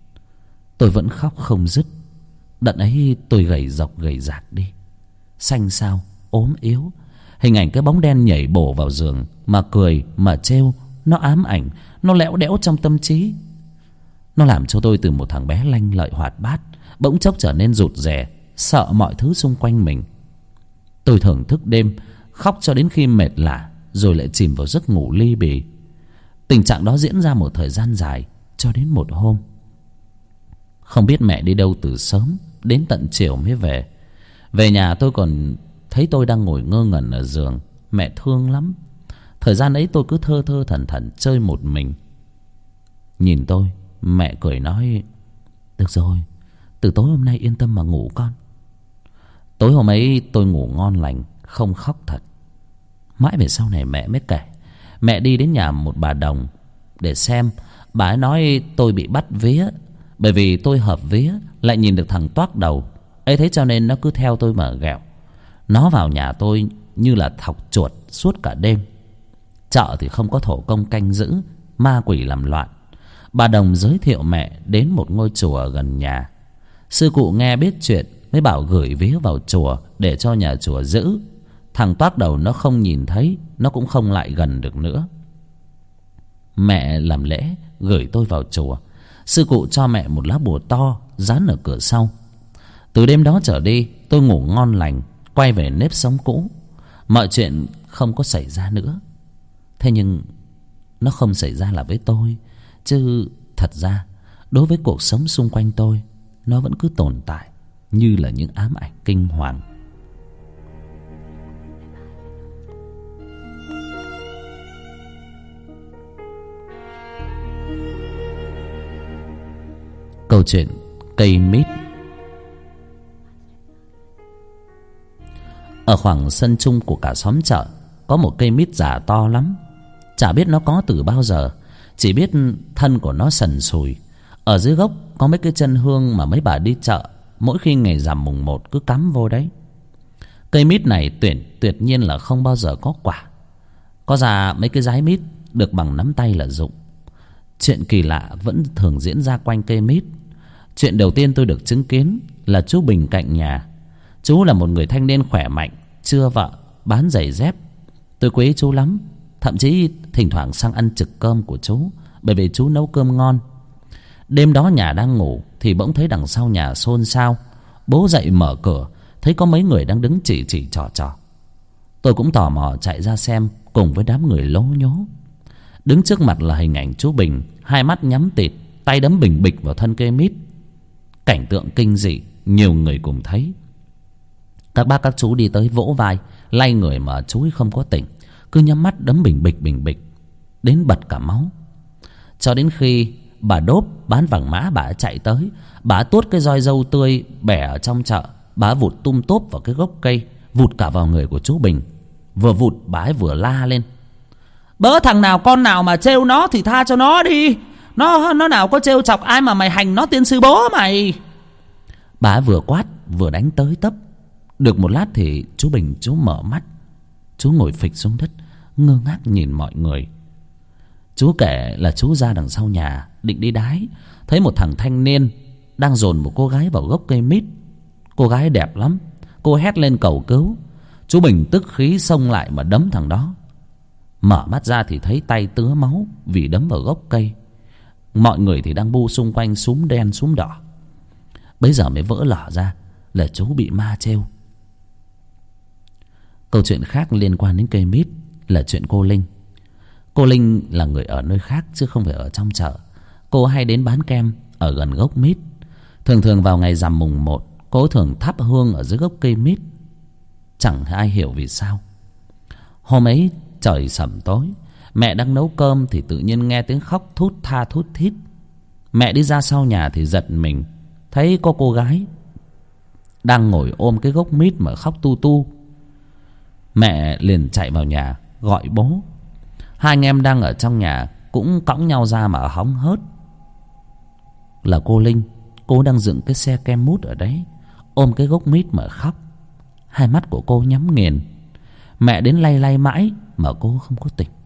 Tôi vẫn khóc không dứt. Đợt ấy tôi gầy dọc gầy rạc đi, xanh xao, ốm yếu. Hình ảnh cái bóng đen nhảy bổ vào giường mà cười mà trêu, nó ám ảnh, nó lẽo đẽo trong tâm trí. Nó làm cho tôi từ một thằng bé lanh lợi hoạt bát bỗng chốc trở nên rụt rè, sợ mọi thứ xung quanh mình. Tôi thường thức đêm, khóc cho đến khi mệt lả, rồi lại chìm vào giấc ngủ ly bì. Tình trạng đó diễn ra một thời gian dài, cho đến một hôm. Không biết mẹ đi đâu từ sớm, đến tận chiều mới về. Về nhà tôi còn thấy tôi đang ngồi ngơ ngẩn ở giường. Mẹ thương lắm. Thời gian ấy tôi cứ thơ thơ thẩn thẩn chơi một mình. Nhìn tôi, mẹ cười nói: "Được rồi, từ tối hôm nay yên tâm mà ngủ con." Tối hôm ấy tôi ngủ ngon lành, không khóc thật. Mãi về sau này mẹ mới kể. Mẹ đi đến nhà một bà đồng để xem. Bà ấy nói tôi bị bắt vía, bởi vì tôi hợp vía, lại nhìn được thằng toác đầu ấy, thế cho nên nó cứ theo tôi mà ghẹo. Nó vào nhà tôi như là thọc chuột suốt cả đêm. Chợ thì không có thổ công canh giữ, ma quỷ làm loạn. Bà đồng giới thiệu mẹ đến một ngôi chùa gần nhà. Sư cụ nghe biết chuyện mới bảo gửi vía vào chùa để cho nhà chùa giữ. Thằng toác đầu nó không nhìn thấy, nó cũng không lại gần được nữa. Mẹ làm lễ gửi tôi vào chùa. Sư cụ cho mẹ một lá bùa to dán ở cửa sau. Từ đêm đó trở đi tôi ngủ ngon lành, quay về nếp sống cũ. Mọi chuyện không có xảy ra nữa. Thế nhưng nó không xảy ra là với tôi, chứ thật ra đối với cuộc sống xung quanh tôi, nó vẫn cứ tồn tại như là những ám ảnh kinh hoàng. Câu chuyện cây mít. Ở khoảng sân chung của cả xóm chợ có một cây mít già to lắm. Chả biết nó có từ bao giờ, chỉ biết thân của nó sần sùi. Ở dưới gốc có mấy cái chân hương mà mấy bà đi chợ mỗi khi ngày rằm mùng một cứ cắm vô đấy. Cây mít này tuyệt tuyệt nhiên là không bao giờ có quả. Có ra mấy cái trái mít được bằng nắm tay là Dụng. Chuyện kỳ lạ vẫn thường diễn ra quanh cây mít. Chuyện đầu tiên tôi được chứng kiến là chú Bình cạnh nhà. Chú là một người thanh niên khỏe mạnh, chưa vợ, bán giày dép. Tôi quý chú lắm, thậm chí thỉnh thoảng sang ăn trực cơm của chú, bởi vì chú nấu cơm ngon. Đêm đó nhà đang ngủ thì bỗng thấy đằng sau nhà xôn xao. Bố dậy mở cửa, thấy có mấy người đang đứng chỉ chỉ trò trò. Tôi cũng tò mò chạy ra xem cùng với đám người lố nhố. Đứng trước mặt là hình ảnh chú Bình, hai mắt nhắm tịt, tay đấm bình bịch vào thân cây mít. Cảnh tượng kinh dị, nhiều người cùng thấy. Các bác các chú đi tới vỗ vai, lay người mà chú ấy không có tỉnh, cứ nhắm mắt đấm bình bịch bình bịch đến bật cả máu. Cho đến khi bà Đốp bán vàng mã bà chạy tới, bà tuốt cái roi dâu tươi bẻ ở trong chợ, bà vụt tum tốp vào cái gốc cây, vụt cả vào người của chú Bình. Vừa vụt bà ấy vừa la lên: "Bớ thằng nào con nào mà trêu nó thì tha cho nó đi. Nó nó nào có trêu chọc ai mà mày hành nó, tiên sư bố mày." Bà ấy vừa quát vừa đánh tới tấp. Được một lát thì chú Bình chú mở mắt. Chú ngồi phịch xuống đất, ngơ ngác nhìn mọi người. Chú kể là chú ra đằng sau nhà định đi đái, thấy một thằng thanh niên đang dồn một cô gái vào gốc cây mít. Cô gái đẹp lắm, cô hét lên cầu cứu. Chú Bình tức khí xông lại mà đấm thằng đó. Mở mắt ra thì thấy tay tứa máu vì đấm vào gốc cây. Mọi người thì đang bu xung quanh súm đen súm đỏ. Bấy giờ mới vỡ lở ra là chú bị ma trêu. Câu chuyện khác liên quan đến cây mít là chuyện cô Linh. Cô Linh là người ở nơi khác chứ không phải ở trong chợ. Cô hay đến bán kem ở gần gốc mít. Thường thường vào ngày rằm mùng một, cô thường thắp hương ở dưới gốc cây mít. Chẳng ai hiểu vì sao. Hôm ấy trời sẩm tối, mẹ đang nấu cơm thì tự nhiên nghe tiếng khóc thút tha thút thít. Mẹ đi ra sau nhà thì giật mình, thấy có cô gái đang ngồi ôm cái gốc mít mà khóc tu tu. Mẹ liền chạy vào nhà gọi bố. Hai anh em đang ở trong nhà cũng cõng nhau ra mà hóng hớt. Là cô Linh, cô đang dựng cái xe kem mút ở đấy, ôm cái gốc mít mà khóc. Hai mắt của cô nhắm nghiền. Mẹ đến lay lay mãi mà cô không có tỉnh.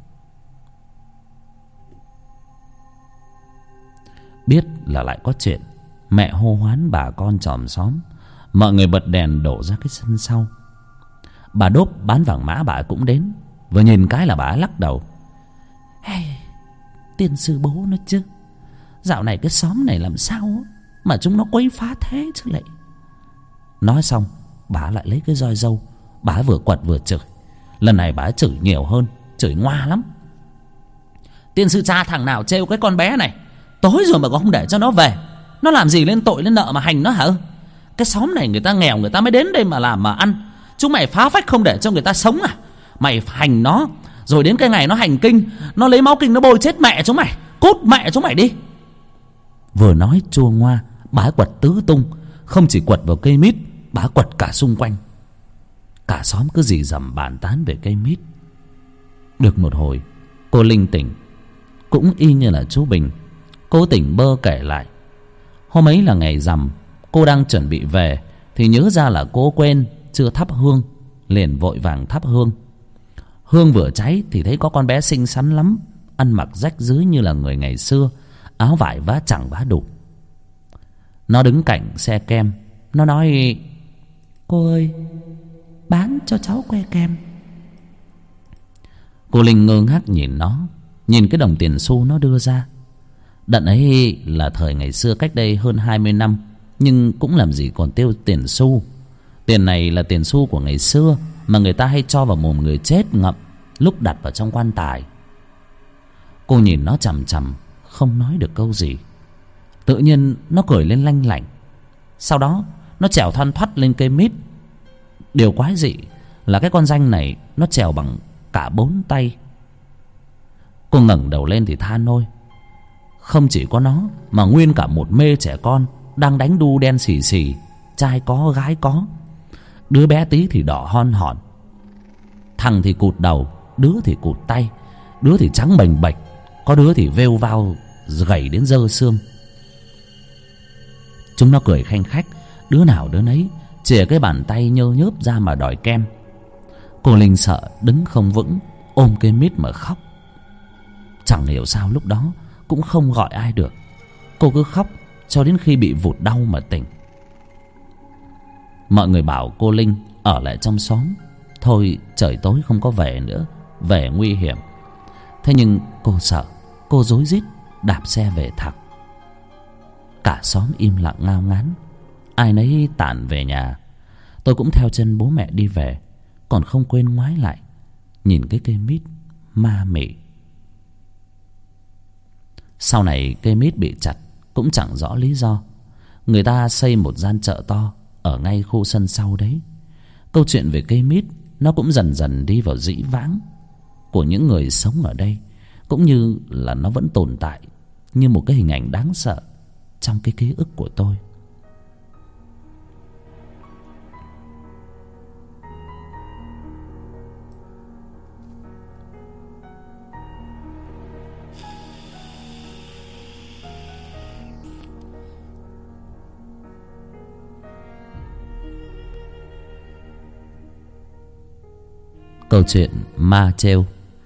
Biết là lại có chuyện, mẹ hô hoán bà con chòm xóm. Mọi người bật đèn đổ ra cái sân sau. Bà Đốp bán vàng mã bà cũng đến. Vừa nhìn cái là bà lắc đầu: "Hey, tiên sư bố nó chứ, dạo này cái xóm này làm sao mà chúng nó quấy phá thế chứ lại." Nói xong bà lại lấy cái roi dâu, bà vừa quật vừa chửi. Lần này bà chửi nhiều hơn, chửi ngoa lắm: "Tiên sư cha thằng nào trêu cái con bé này, tối rồi mà còn không để cho nó về. Nó làm gì lên tội lên nợ mà hành nó hả? Cái xóm này người ta nghèo, người ta mới đến đây mà làm mà ăn. Chúng mày phá phách không để cho người ta sống à? Mày hành nó, rồi đến cái ngày nó hành kinh, nó lấy máu kinh nó bôi chết mẹ chúng mày. Cút mẹ chúng mày đi." Vừa nói chua ngoa, bà quật tứ tung. Không chỉ quật vào cây mít, bà quật cả xung quanh. Cả xóm cứ rì rầm bàn tán về cây mít. Được một hồi, cô Linh tỉnh. Cũng y như là chú Bình, cô tỉnh bơ kể lại. Hôm ấy là ngày rằm, cô đang chuẩn bị về thì nhớ ra là cô quên chưa thắp hương, liền vội vàng thắp hương. Hương vừa cháy thì thấy có con bé xinh xắn lắm, ăn mặc rách rưới như là người ngày xưa, áo vải vá chẳng vá đục. Nó đứng cạnh xe kem, nó nói: "Cô ơi, bán cho cháu que kem." Cô Linh ngơ ngác nhìn nó, nhìn cái đồng tiền xu nó đưa ra. Đợt ấy là thời ngày xưa cách đây hơn hai mươi năm, nhưng cũng làm gì còn tiêu tiền xu. Tiền này là tiền xu của ngày xưa mà người ta hay cho vào mồm người chết ngậm lúc đặt vào trong quan tài. Cô nhìn nó chằm chằm, không nói được câu gì. Tự nhiên nó cười lên lanh lảnh. Sau đó nó trèo thoăn thoắt lên cây mít. Điều quái dị là cái con ranh này nó trèo bằng cả bốn tay. Cô ngẩng đầu lên thì than ôi, không chỉ có nó mà nguyên cả một mê trẻ con đang đánh đu đen xì xì, trai có gái có. Đứa bé tí thì đỏ hon hòn, thằng thì cụt đầu, đứa thì cụt tay, đứa thì trắng bềnh bệch, có đứa thì vêu vao gầy đến dơ xương. Chúng nó cười khanh khách, đứa nào đứa nấy chìa cái bàn tay nhơ nhớp ra mà đòi kem. Cô Linh sợ đứng không vững, ôm cây mít mà khóc. Chẳng hiểu sao lúc đó cũng không gọi ai được. Cô cứ khóc cho đến khi bị vụt đau mà tỉnh. Mọi người bảo cô Linh ở lại trong xóm. Thôi trời tối không có về nữa, về nguy hiểm. Thế nhưng cô sợ, cô rối rít đạp xe về thẳng. Cả xóm im lặng ngao ngán, ai nấy tản về nhà. Tôi cũng theo chân bố mẹ đi về, còn không quên ngoái lại nhìn cái cây mít ma mị. Sau này cây mít bị chặt cũng chẳng rõ lý do. Người ta xây một gian chợ to ở ngay khu sân sau đấy. Câu chuyện về cây mít nó cũng dần dần đi vào dĩ vãng của những người sống ở đây, cũng như là nó vẫn tồn tại như một cái hình ảnh đáng sợ trong cái ký ức của tôi. Câu chuyện ma trêu.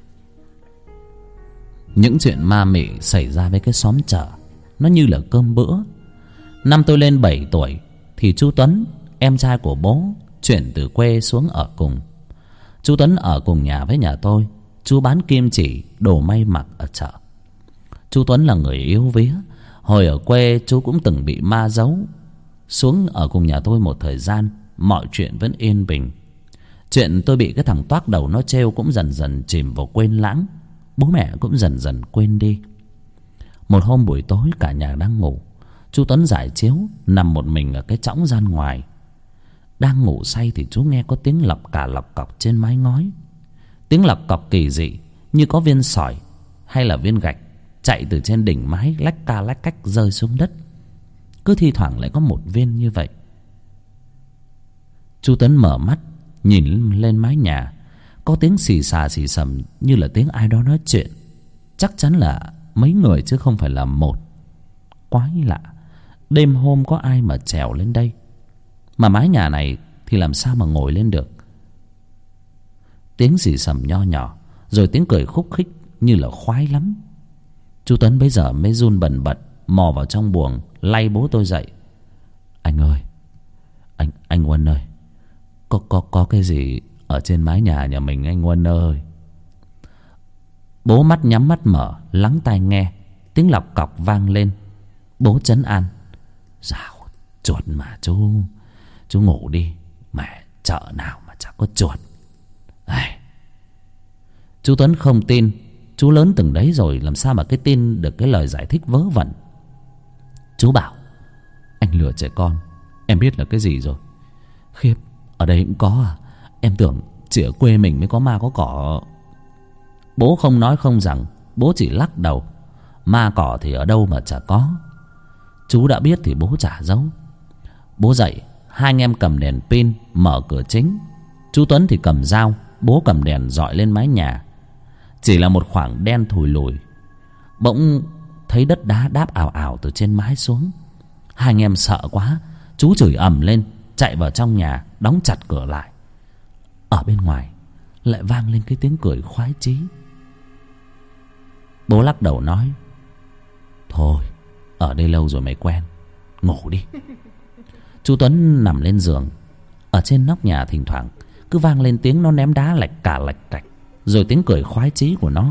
Những chuyện ma mị xảy ra với cái xóm chợ nó như là cơm bữa. Năm tôi lên bảy tuổi thì chú Tuấn, em trai của bố, chuyển từ quê xuống ở cùng. Chú Tuấn ở cùng nhà với nhà tôi. Chú bán kim chỉ, đồ may mặc ở chợ. Chú Tuấn là người yếu vía. Hồi ở quê chú cũng từng bị ma giấu. Xuống ở cùng nhà tôi một thời gian, mọi chuyện vẫn yên bình. Chuyện tôi bị cái thằng toác đầu nó trêu cũng dần dần chìm vào quên lãng. Bố mẹ cũng dần dần quên đi. Một hôm buổi tối cả nhà đang ngủ, chú Tuấn giải chiếu nằm một mình ở cái chõng gian ngoài. Đang ngủ say thì chú nghe có tiếng lọc cả lọc cọc trên mái ngói. Tiếng lọc cọc kỳ dị như có viên sỏi hay là viên gạch chạy từ trên đỉnh mái lách ca lách cách rơi xuống đất. Cứ thi thoảng lại có một viên như vậy. Chú Tuấn mở mắt nhìn lên mái nhà. Có tiếng xì xà xì xầm như là tiếng ai đó nói chuyện. Chắc chắn là mấy người chứ không phải là một. Quái lạ, đêm hôm có ai mà trèo lên đây? Mà mái nhà này thì làm sao mà ngồi lên được? Tiếng xì xầm nho nhỏ, rồi tiếng cười khúc khích như là khoái lắm. Chú Tuấn bây giờ mới run bần bật mò vào trong buồng lay bố tôi dậy. Anh ơi, Anh anh Huân ơi, Có có có cái gì ở trên mái nhà nhà mình anh Huân ơi? Bố mắt nhắm mắt mở, lắng tai nghe. Tiếng lọc cọc vang lên. Bố trấn an. Dạo chuột mà chú Chú ngủ đi. Mẹ chợ nào mà chả có chuột. Ai. Chú Tuấn không tin. Chú lớn từng đấy rồi, làm sao mà cái tin được cái lời giải thích vớ vẩn. Chú bảo anh lừa trẻ con, em biết là cái gì rồi. Khiếp, ở đây cũng có à? Em tưởng chỉ ở quê mình mới có ma có cỏ. Bố không nói không rằng, bố chỉ lắc đầu. Ma cỏ thì ở đâu mà chả có. Chú đã biết thì bố chả giấu. Bố dậy, hai anh em cầm đèn pin mở cửa chính. Chú Tuấn thì cầm dao, bố cầm đèn dọi lên mái nhà. Chỉ là một khoảng đen thùi lùi. Bỗng thấy đất đá đáp ào ào từ trên mái xuống. Hai anh em sợ quá, chú chửi ầm lên, chạy vào trong nhà, đóng chặt cửa lại. Ở bên ngoài lại vang lên cái tiếng cười khoái chí. Bố lắc đầu nói: thôi, ở đây lâu rồi mày quen, ngủ đi. Chú Tuấn nằm lên giường. Ở trên nóc nhà thỉnh thoảng cứ vang lên tiếng nó ném đá lạch cả lạch cạch, rồi tiếng cười khoái chí của nó.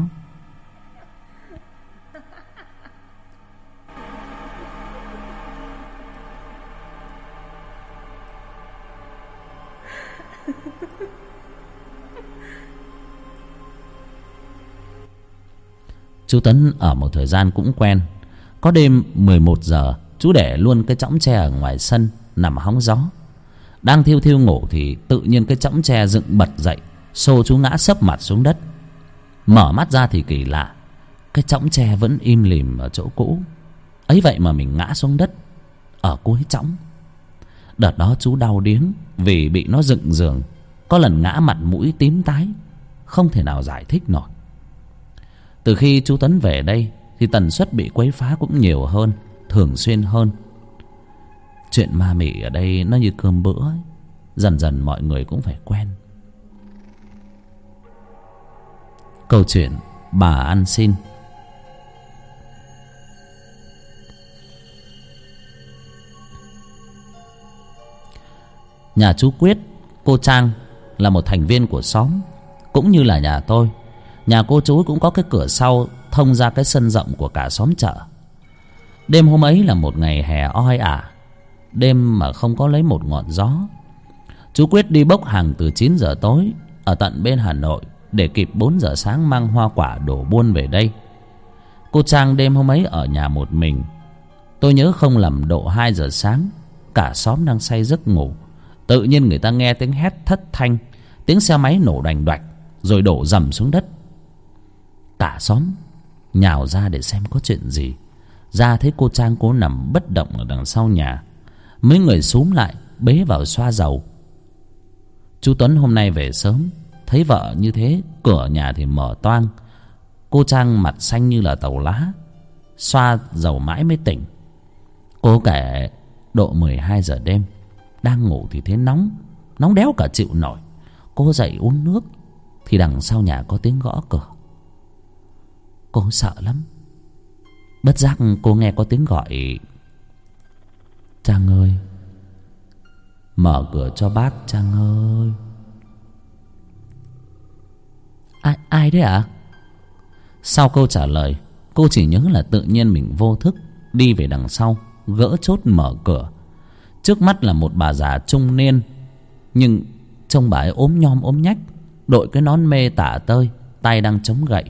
Chú Tuấn ở một thời gian cũng quen. Có đêm mười một giờ, chú để luôn cái chõng tre ở ngoài sân nằm hóng gió. Đang thiêu thiêu ngủ thì tự nhiên cái chõng tre dựng bật dậy, xô chú ngã sấp mặt xuống đất. Mở mắt ra thì kỳ lạ, cái chõng tre vẫn im lìm ở chỗ cũ. Ấy vậy mà mình ngã xuống đất ở cuối chõng. Đợt đó chú đau điếng vì bị nó dựng giường. Có lần ngã mặt mũi tím tái, không thể nào giải thích nổi. Từ khi chú Tuấn về đây thì tần suất bị quấy phá cũng nhiều hơn, thường xuyên hơn. Chuyện ma mị ở đây nó như cơm bữa ấy. Dần dần mọi người cũng phải quen. Câu chuyện bà ăn xin. Nhà chú Quyết, cô Trang là một thành viên của xóm, cũng như là nhà tôi. Nhà cô chú cũng có cái cửa sau thông ra cái sân rộng của cả xóm chợ. Đêm hôm ấy là một ngày hè oi ả, đêm mà không có lấy một ngọn gió. Chú Quyết đi bốc hàng từ chín giờ tối ở tận bên Hà Nội để kịp bốn giờ sáng mang hoa quả đổ buôn về đây. Cô Trang đêm hôm ấy ở nhà một mình. Tôi nhớ không lầm độ hai giờ sáng, cả xóm đang say giấc ngủ. Tự nhiên người ta nghe tiếng hét thất thanh, tiếng xe máy nổ đành đoạch rồi đổ dầm xuống đất. Cả xóm nhào ra để xem có chuyện gì. Ra thấy cô Trang cố nằm bất động ở đằng sau nhà. Mấy người xúm lại bế vào xoa dầu. Chú Tuấn hôm nay về sớm, thấy vợ như thế, cửa nhà thì mở toang. Cô Trang mặt xanh như là tàu lá, xoa dầu mãi mới tỉnh. Cô kể độ mười hai giờ đêm, đang ngủ thì thấy nóng, nóng đéo cả chịu nổi. Cô dậy uống nước thì đằng sau nhà có tiếng gõ cửa. Cô sợ lắm. Bất giác cô nghe có tiếng gọi: Trang ơi, mở cửa cho bác Trang ơi. Ai, ai đấy ạ? À? Sau câu trả lời, cô chỉ nhớ là tự nhiên mình vô thức đi về đằng sau, gỡ chốt mở cửa. Trước mắt là một bà già trung niên, nhưng trông bà ấy ốm nhom ốm nhách, đội cái nón mê tả tơi, tay đang chống gậy.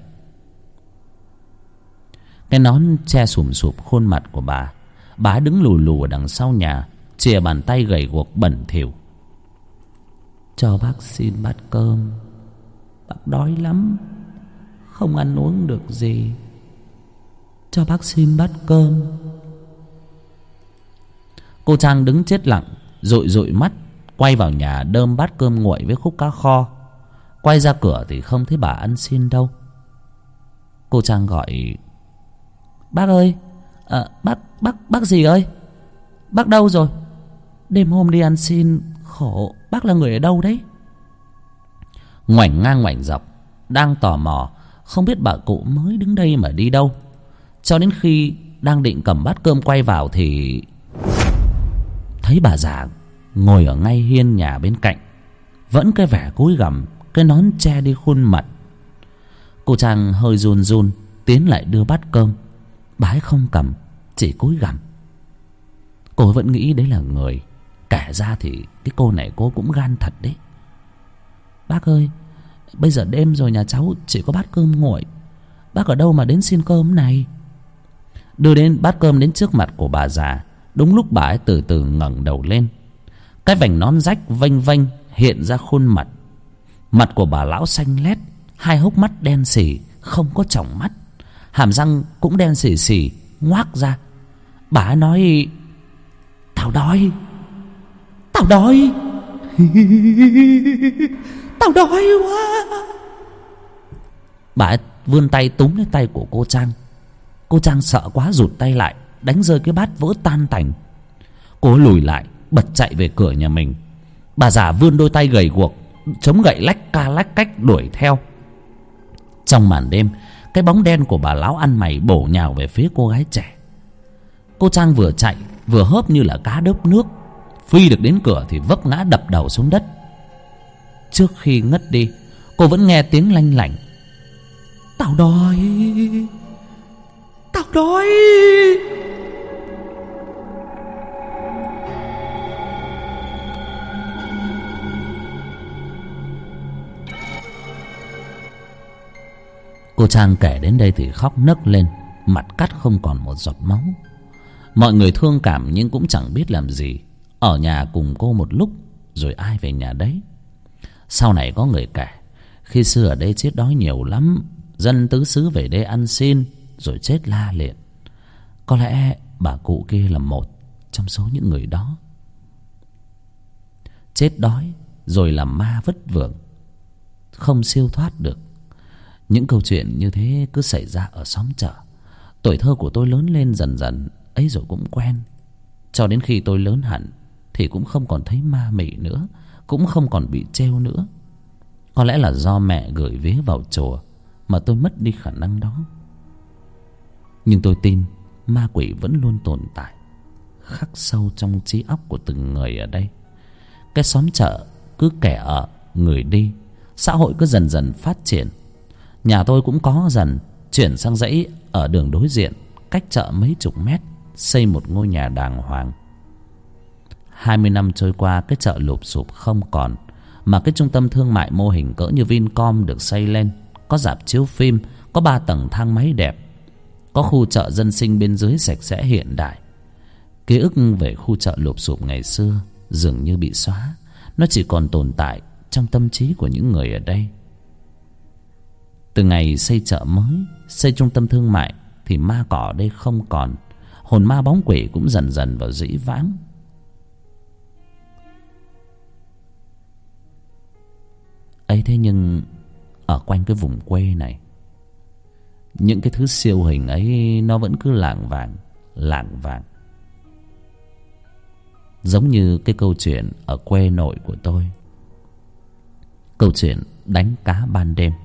Cái nón che sùm sụp khuôn mặt của bà. Bà đứng lù lù ở đằng sau nhà, chìa bàn tay gầy guộc bẩn thỉu. Cho bác xin bát cơm, bác đói lắm, không ăn uống được gì. Cho bác xin bát cơm. Cô Trang đứng chết lặng, dụi dụi mắt, quay vào nhà đơm bát cơm nguội với khúc cá kho. Quay ra cửa thì không thấy bà ăn xin đâu. Cô Trang gọi: Bác ơi, à, bác, bác, bác gì ơi? Bác đâu rồi? Đêm hôm đi ăn xin khổ, bác là người ở đâu đấy? Ngoảnh ngang ngoảnh dọc, đang tò mò không biết bà cụ mới đứng đây mà đi đâu. Cho đến khi đang định cầm bát cơm quay vào thì thấy bà già ngồi ở ngay hiên nhà bên cạnh, vẫn cái vẻ cúi gằm, cái nón che đi khuôn mặt. Cô Trang hơi run run tiến lại đưa bát cơm. Bà ấy không cầm, chỉ cúi gằm. Cô vẫn nghĩ đấy là người. Kể ra thì cái cô này cô cũng gan thật đấy. Bác ơi, bây giờ đêm rồi, nhà cháu chỉ có bát cơm nguội, bác ở đâu mà đến xin cơm này? Đưa đến bát cơm đến trước mặt của bà già. Đúng lúc bà ấy từ từ ngẩng đầu lên, cái vành nón rách vênh vênh hiện ra khuôn mặt. Mặt của bà lão xanh lét, hai hốc mắt đen sì, không có tròng mắt, hàm răng cũng đen xì xì ngoác ra. Bà ấy nói: Tao đói, tao đói, tao đói quá. Bà ấy vươn tay túm lấy tay của cô Trang. Cô Trang sợ quá rụt tay lại, đánh rơi cái bát vỡ tan tành. Cô lùi lại bật chạy về cửa nhà mình. Bà già vươn đôi tay gầy guộc, chống gậy lách ca lách cách đuổi theo. Trong màn đêm, cái bóng đen của bà lão ăn mày bổ nhào về phía cô gái trẻ. Cô Trang vừa chạy vừa hớp như là cá đớp nước. Phi được đến cửa thì vấp ngã đập đầu xuống đất. Trước khi ngất đi, cô vẫn nghe tiếng lanh lảnh: Tao đói, tao đói. Cô Trang kể đến đây thì khóc nấc lên, mặt cắt không còn một giọt máu. Mọi người thương cảm nhưng cũng chẳng biết làm gì. Ở nhà cùng cô một lúc rồi ai về nhà đấy. Sau này có người kể, khi xưa ở đây chết đói nhiều lắm, dân tứ xứ về đây ăn xin rồi chết la liệt. Có lẽ bà cụ kia là một trong số những người đó. Chết đói rồi làm ma vất vưởng, không siêu thoát được. Những câu chuyện như thế cứ xảy ra ở xóm chợ. Tuổi thơ của tôi lớn lên dần dần ấy rồi cũng quen. Cho đến khi tôi lớn hẳn thì cũng không còn thấy ma mị nữa, cũng không còn bị trêu nữa. Có lẽ là do mẹ gửi vía vào chùa mà tôi mất đi khả năng đó. Nhưng tôi tin ma quỷ vẫn luôn tồn tại, khắc sâu trong trí óc của từng người ở đây. Cái xóm chợ cứ kẻ ở người đi, xã hội cứ dần dần phát triển. Nhà tôi cũng có dần chuyển sang dãy ở đường đối diện, cách chợ mấy chục mét, xây một ngôi nhà đàng hoàng. Hai mươi năm trôi qua, cái chợ lụp xụp không còn, mà cái trung tâm thương mại mô hình cỡ như Vincom được xây lên. Có rạp chiếu phim, có ba tầng thang máy đẹp, có khu chợ dân sinh bên dưới sạch sẽ hiện đại. Ký ức về khu chợ lụp xụp ngày xưa dường như bị xóa. Nó chỉ còn tồn tại trong tâm trí của những người ở đây. Từ ngày xây chợ mới, xây trung tâm thương mại, thì ma cỏ ở đây không còn. Hồn ma bóng quỷ cũng dần dần vào dĩ vãng. Ấy thế nhưng ở quanh cái vùng quê này, những cái thứ siêu hình ấy nó vẫn cứ lảng vảng, lảng vảng. Giống như cái câu chuyện ở quê nội của tôi, câu chuyện đánh cá ban đêm.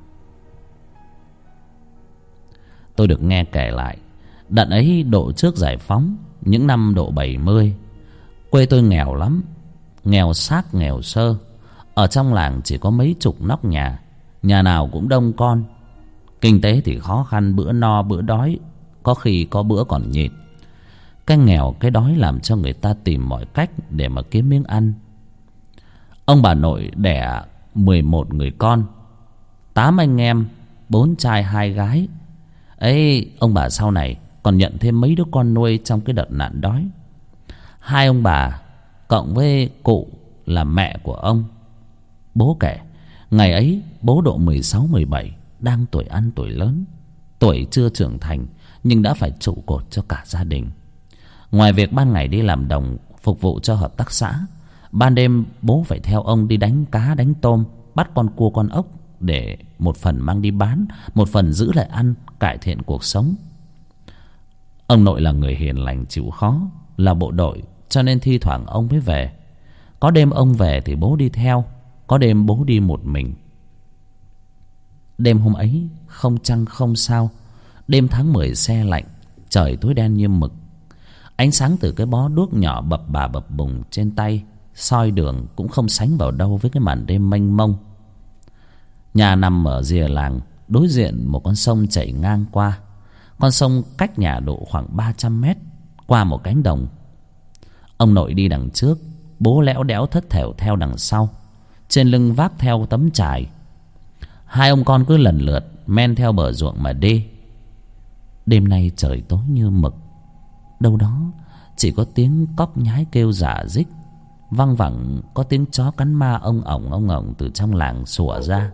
Tôi được nghe kể lại, đợt ấy độ trước giải phóng, những năm độ bảy mươi. Quê tôi nghèo lắm, nghèo xác nghèo sơ. Ở trong làng chỉ có mấy chục nóc nhà, nhà nào cũng đông con. Kinh tế thì khó khăn, bữa no bữa đói, có khi có bữa còn nhịn. Cái nghèo cái đói làm cho người ta tìm mọi cách để mà kiếm miếng ăn. Ông bà nội đẻ mười một người con, tám anh em, bốn trai hai gái. Ấy, ông bà sau này còn nhận thêm mấy đứa con nuôi trong cái đợt nạn đói. Hai ông bà cộng với cụ là mẹ của ông. Bố kể, ngày ấy bố độ mười sáu mười bảy, đang tuổi ăn tuổi lớn, tuổi chưa trưởng thành nhưng đã phải trụ cột cho cả gia đình. Ngoài việc ban ngày đi làm đồng phục vụ cho hợp tác xã, ban đêm bố phải theo ông đi đánh cá đánh tôm, bắt con cua con ốc, để một phần mang đi bán, một phần giữ lại ăn, cải thiện cuộc sống. Ông nội là người hiền lành chịu khó, là bộ đội, cho nên thi thoảng ông mới về. Có đêm ông về thì bố đi theo, có đêm bố đi một mình. Đêm hôm ấy không trăng không sao, đêm tháng mười se lạnh, trời tối đen như mực. Ánh sáng từ cái bó đuốc nhỏ bập bà bập bùng trên tay soi đường cũng không sánh vào đâu với cái màn đêm mênh mông. Nhà nằm ở rìa làng, đối diện một con sông chảy ngang qua. Con sông cách nhà độ khoảng ba trăm mét, qua một cánh đồng. Ông nội đi đằng trước, bố lẽo đẽo thất thểu theo đằng sau, trên lưng vác theo tấm trải. Hai ông con cứ lần lượt men theo bờ ruộng mà đi. Đêm nay trời tối như mực, đâu đó chỉ có tiếng cóc nhái kêu rả rích, văng vẳng có tiếng chó cắn ma ông ổng ông ổng từ trong làng sủa ra.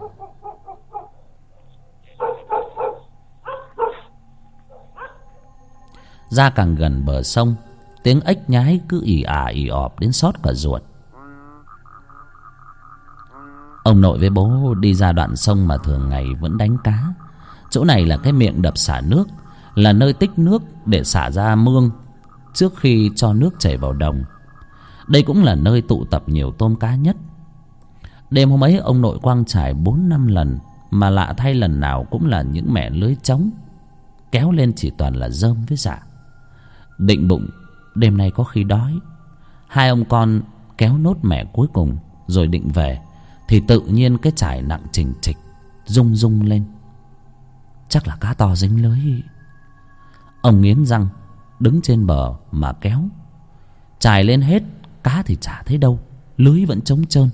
Ra càng gần bờ sông, tiếng ếch nhái cứ ì ả ì ọp đến xót cả ruột. Ông nội với bố đi ra đoạn sông mà thường ngày vẫn đánh cá. Chỗ này là cái miệng đập xả nước, là nơi tích nước để xả ra mương trước khi cho nước chảy vào đồng. Đây cũng là nơi tụ tập nhiều tôm cá nhất. Đêm hôm ấy ông nội quăng trải bốn năm lần, mà lạ thay lần nào cũng là những mẻ lưới trống, kéo lên chỉ toàn là rơm với dạ. Định bụng đêm nay có khi đói, hai ông con kéo nốt mẻ cuối cùng rồi định về, thì tự nhiên cái chải nặng chình chịch rung rung lên. Chắc là cá to dính lưới. Ông nghiến răng đứng trên bờ mà kéo. Chải lên hết, cá thì chả thấy đâu, lưới vẫn trống trơn.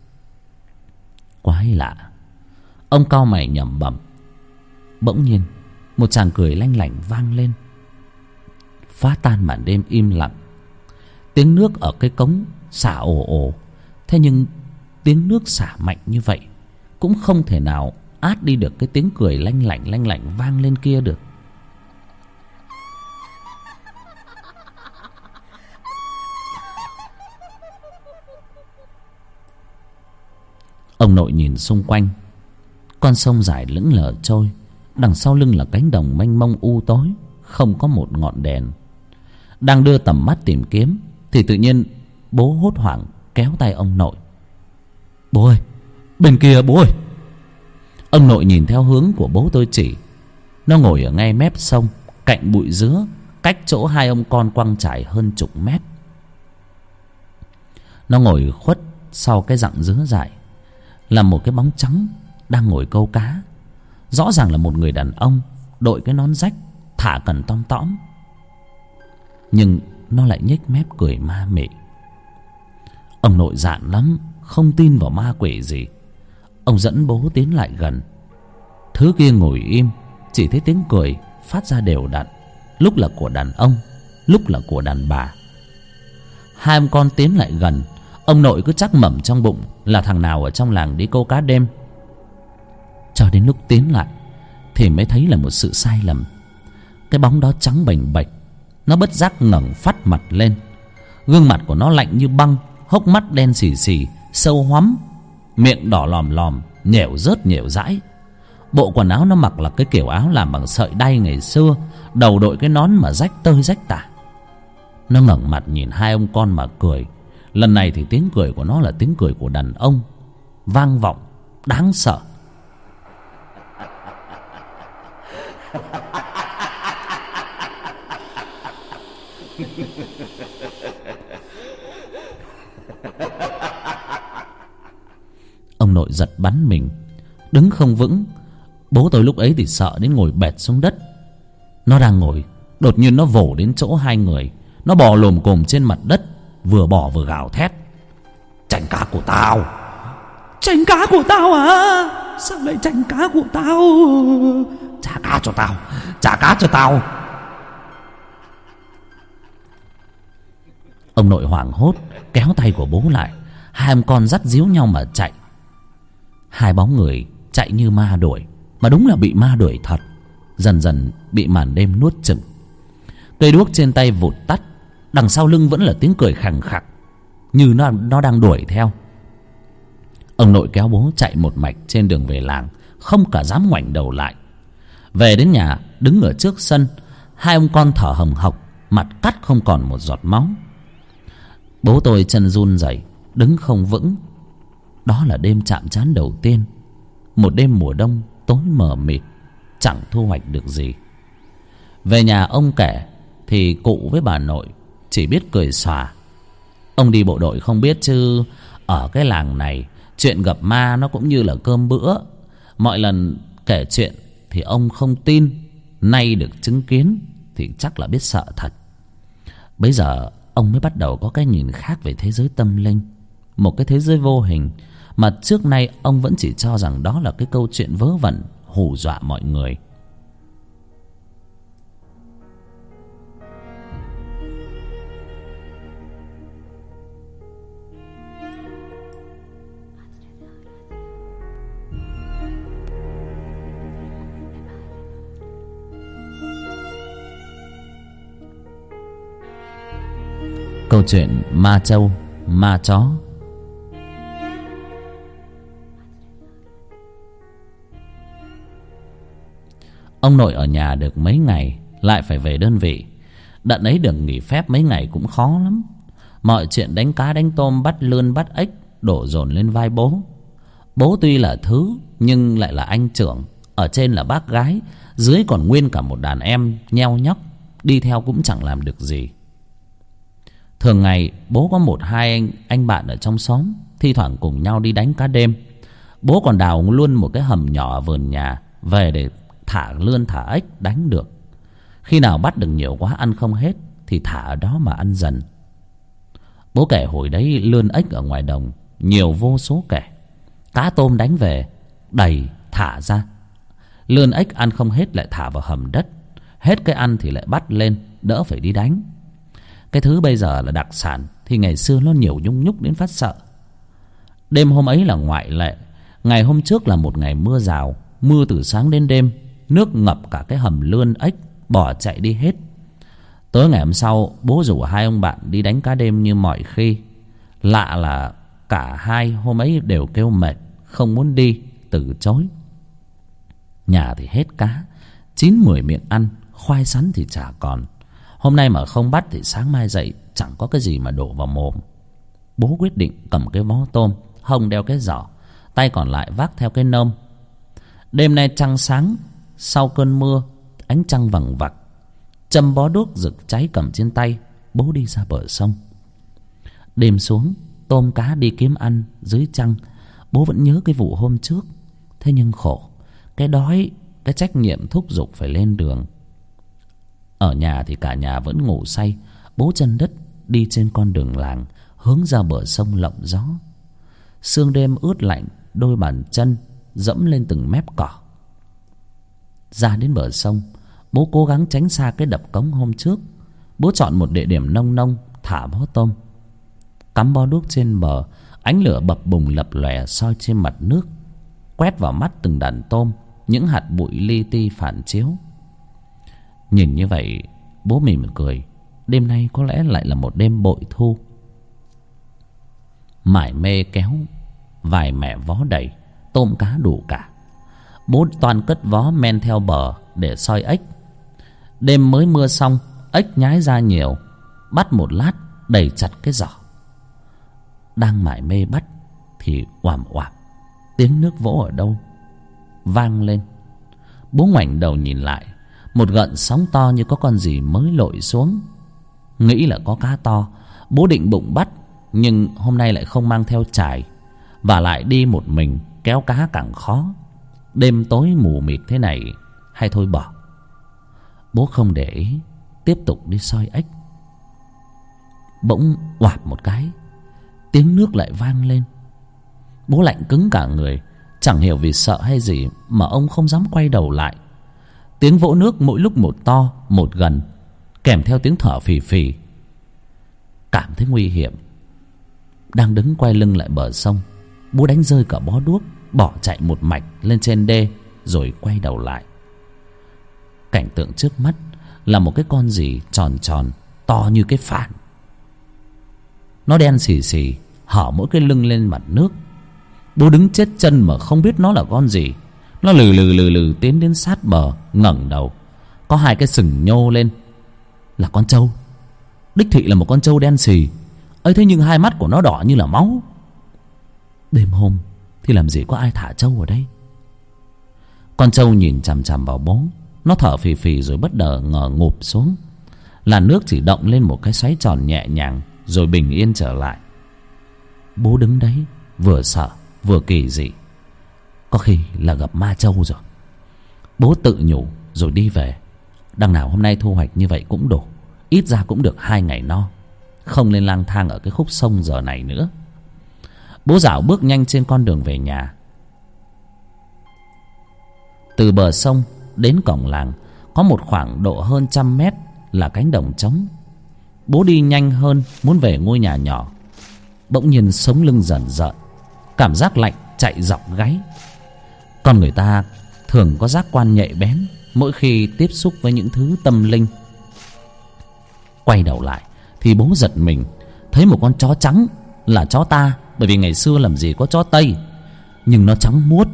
Quái lạ. Ông cau mày nhẩm bẩm. Bỗng nhiên một tràng cười lanh lảnh vang lên, phá tan màn đêm im lặng. Tiếng nước ở cái cống xả ồ ồ, thế nhưng tiếng nước xả mạnh như vậy cũng không thể nào át đi được cái tiếng cười lanh lảnh lanh lảnh vang lên kia được. Ông nội nhìn xung quanh, con sông dài lững lờ trôi, đằng sau lưng là cánh đồng mênh mông u tối, không có một ngọn đèn. Đang đưa tầm mắt tìm kiếm thì tự nhiên bố hốt hoảng kéo tay ông nội. Bố ơi, bên kia bố ơi. Ông nội nhìn theo hướng của bố tôi chỉ. Nó ngồi ở ngay mép sông, cạnh bụi dứa, cách chỗ hai ông con quăng trải hơn chục mét. Nó ngồi khuất sau cái rặng dứa dại là một cái bóng trắng đang ngồi câu cá. Rõ ràng là một người đàn ông đội cái nón rách, thả cần tom tõm, nhưng nó lại nhếch mép cười ma mị. Ông nội dạn lắm, không tin vào ma quỷ gì. Ông dẫn bố tiến lại gần. Thứ kia ngồi im, chỉ thấy tiếng cười phát ra đều đặn, lúc là của đàn ông, lúc là của đàn bà. Hai ông con tiến lại gần. Ông nội cứ chắc mẩm trong bụng là thằng nào ở trong làng đi câu cá đêm. Cho đến lúc tiến lại thì mới thấy là một sự sai lầm. Cái bóng đó trắng bềnh bệch. Nó bất giác ngẩng phát mặt lên. Gương mặt của nó lạnh như băng, hốc mắt đen xì xì, sâu hoắm, miệng đỏ lòm lòm, nhểu rớt nhểu dãi. Bộ quần áo nó mặc là cái kiểu áo làm bằng sợi đay ngày xưa, đầu đội cái nón mà rách tơi rách tả. Nó ngẩng mặt nhìn hai ông con mà cười. Lần này thì tiếng cười của nó là tiếng cười của đàn ông, vang vọng, đáng sợ. Ông nội giật bắn mình, đứng không vững. Bố tôi lúc ấy thì sợ đến ngồi bệt xuống đất. Nó đang ngồi, đột nhiên nó vồ đến chỗ hai người. Nó bò lồm cồm trên mặt đất, vừa bò vừa gào thét: "Chành cá của tao!" "Chành cá của tao à? Sao lại chành cá của tao? Trả cá cho tao, trả cá cho tao!" Ông nội hoảng hốt kéo tay của bố lại. Hai ông con dắt díu nhau mà chạy. Hai bóng người chạy như ma đuổi, mà đúng là bị ma đuổi thật. Dần dần bị màn đêm nuốt chửng. Cây đuốc trên tay vụt tắt. Đằng sau lưng vẫn là tiếng cười khằng khặc, như nó, nó đang đuổi theo. Ông nội kéo bố chạy một mạch trên đường về làng, không cả dám ngoảnh đầu lại. Về đến nhà, đứng ở trước sân, hai ông con thở hồng hộc, mặt cắt không còn một giọt máu. Bố tôi chân run rẩy, đứng không vững. Đó là đêm chạm trán đầu tiên. Một đêm mùa đông tối mờ mịt, chẳng thu hoạch được gì. Về nhà ông kể thì cụ với bà nội chỉ biết cười xòa. Ông đi bộ đội không biết chứ ở cái làng này chuyện gặp ma nó cũng như là cơm bữa. Mọi lần kể chuyện thì ông không tin, nay được chứng kiến thì chắc là biết sợ thật. Bấy giờ ông mới bắt đầu có cái nhìn khác về thế giới tâm linh, một cái thế giới vô hình mà trước nay ông vẫn chỉ cho rằng đó là cái câu chuyện vớ vẩn hù dọa mọi người. Câu chuyện ma trâu, ma chó. Ông nội ở nhà được mấy ngày lại phải về đơn vị. Đợt ấy được nghỉ phép mấy ngày cũng khó lắm. Mọi chuyện đánh cá đánh tôm, bắt lươn bắt ếch đổ dồn lên vai bố. Bố tuy là thứ nhưng lại là anh trưởng. Ở trên là bác gái, dưới còn nguyên cả một đàn em nheo nhóc, đi theo cũng chẳng làm được gì. Thường ngày bố có một hai anh, anh bạn ở trong xóm, thi thoảng cùng nhau đi đánh cá đêm. Bố còn đào luôn một cái hầm nhỏ ở vườn nhà về để thả lươn thả ếch đánh được. Khi nào bắt được nhiều quá ăn không hết thì thả ở đó mà ăn dần. Bố kể hồi đấy lươn ếch ở ngoài đồng nhiều vô số kể. Cá tôm đánh về đầy thả ra. Lươn ếch ăn không hết lại thả vào hầm đất. Hết cái ăn thì lại bắt lên, đỡ phải đi đánh. Cái thứ bây giờ là đặc sản thì ngày xưa nó nhiều nhung nhúc đến phát sợ. Đêm hôm ấy là ngoại lệ. Ngày hôm trước là một ngày mưa rào, mưa từ sáng đến đêm, nước ngập cả cái hầm lươn ếch, bỏ chạy đi hết. Tối ngày hôm sau, bố rủ hai ông bạn đi đánh cá đêm như mọi khi. Lạ là cả hai hôm ấy đều kêu mệt, không muốn đi, từ chối. Nhà thì hết cá, chín mười miệng ăn, khoai sắn thì chả còn. Hôm nay mà không bắt thì sáng mai dậy chẳng có cái gì mà đổ vào mồm. Bố quyết định cầm cái vó tôm, hông đeo cái giỏ, tay còn lại vác theo cái nôm. Đêm nay trăng sáng, sau cơn mưa, ánh trăng vằng vặc, châm bó đuốc rực cháy cầm trên tay, bố đi ra bờ sông. Đêm xuống, tôm cá đi kiếm ăn dưới trăng, bố vẫn nhớ cái vụ hôm trước. Thế nhưng khổ, cái đói, cái trách nhiệm thúc giục phải lên đường. Ở nhà thì cả nhà vẫn ngủ say. Bố chân đất đi trên con đường làng hướng ra bờ sông lộng gió. Sương đêm ướt lạnh đôi bàn chân dẫm lên từng mép cỏ. Ra đến bờ sông, bố cố gắng tránh xa cái đập cống hôm trước. Bố chọn một địa điểm nông nông thả bó tôm. Cắm bó đuốc trên bờ, ánh lửa bập bùng lập lòe soi trên mặt nước, quét vào mắt từng đàn tôm, những hạt bụi li ti phản chiếu. Nhìn như vậy, bố mỉm cười. Đêm nay có lẽ lại là một đêm bội thu. Mải mê kéo vài mẻ vó đầy, tôm cá đủ cả. Bố toàn cất vó men theo bờ để soi ếch. Đêm mới mưa xong, ếch nhái ra nhiều. Bắt một lát đẩy chặt cái giỏ. Đang mải mê bắt thì oàm oàm tiếng nước vỗ ở đâu vang lên. Bố ngoảnh đầu nhìn lại. Một gợn sóng to như có con gì mới lội xuống. Nghĩ là có cá to, bố định bụng bắt, nhưng hôm nay lại không mang theo chài, và lại đi một mình kéo cá càng khó. Đêm tối mù mịt thế này, hay thôi bỏ. Bố không để ý, tiếp tục đi soi ếch. Bỗng oạp một cái, tiếng nước lại vang lên. Bố lạnh cứng cả người. Chẳng hiểu vì sợ hay gì mà ông không dám quay đầu lại. Tiếng vỗ nước mỗi lúc một to, một gần, kèm theo tiếng thở phì phì. Cảm thấy nguy hiểm, đang đứng quay lưng lại bờ sông, bố đánh rơi cả bó đuốc, bỏ chạy một mạch lên trên đê, rồi quay đầu lại. Cảnh tượng trước mắt là một cái con gì tròn tròn, to như cái phản. Nó đen xì xì, hở mỗi cái lưng lên mặt nước. Bố đứng chết chân mà không biết nó là con gì. Nó lừ lừ lừ lừ tiến đến sát bờ, ngẩng đầu, có hai cái sừng nhô lên. Là con trâu. Đích thị là một con trâu đen xì ấy, thế nhưng hai mắt của nó đỏ như là máu. Đêm hôm thì làm gì có ai thả trâu ở đây. Con trâu nhìn chằm chằm vào bố. Nó thở phì phì rồi bất ngờ ngờ ngụp xuống. Làn nước chỉ động lên một cái xoáy tròn nhẹ nhàng, rồi bình yên trở lại. Bố đứng đấy vừa sợ vừa kỳ dị. Có khi là gặp ma trâu rồi. Bố tự nhủ rồi đi về. Đằng nào hôm nay thu hoạch như vậy cũng đủ, ít ra cũng được hai ngày no. Không lên lang thang ở cái khúc sông giờ này nữa. Bố dạo bước nhanh trên con đường về nhà. Từ bờ sông đến cổng làng có một khoảng độ hơn trăm mét là cánh đồng trống. Bố đi nhanh hơn muốn về ngôi nhà nhỏ. Bỗng nhiên sống lưng dần dợn, cảm giác lạnh chạy dọc gáy. Con người ta thường có giác quan nhạy bén mỗi khi tiếp xúc với những thứ tâm linh. Quay đầu lại thì bố giật mình, thấy một con chó trắng là chó ta, bởi vì ngày xưa làm gì có chó Tây, nhưng nó trắng muốt.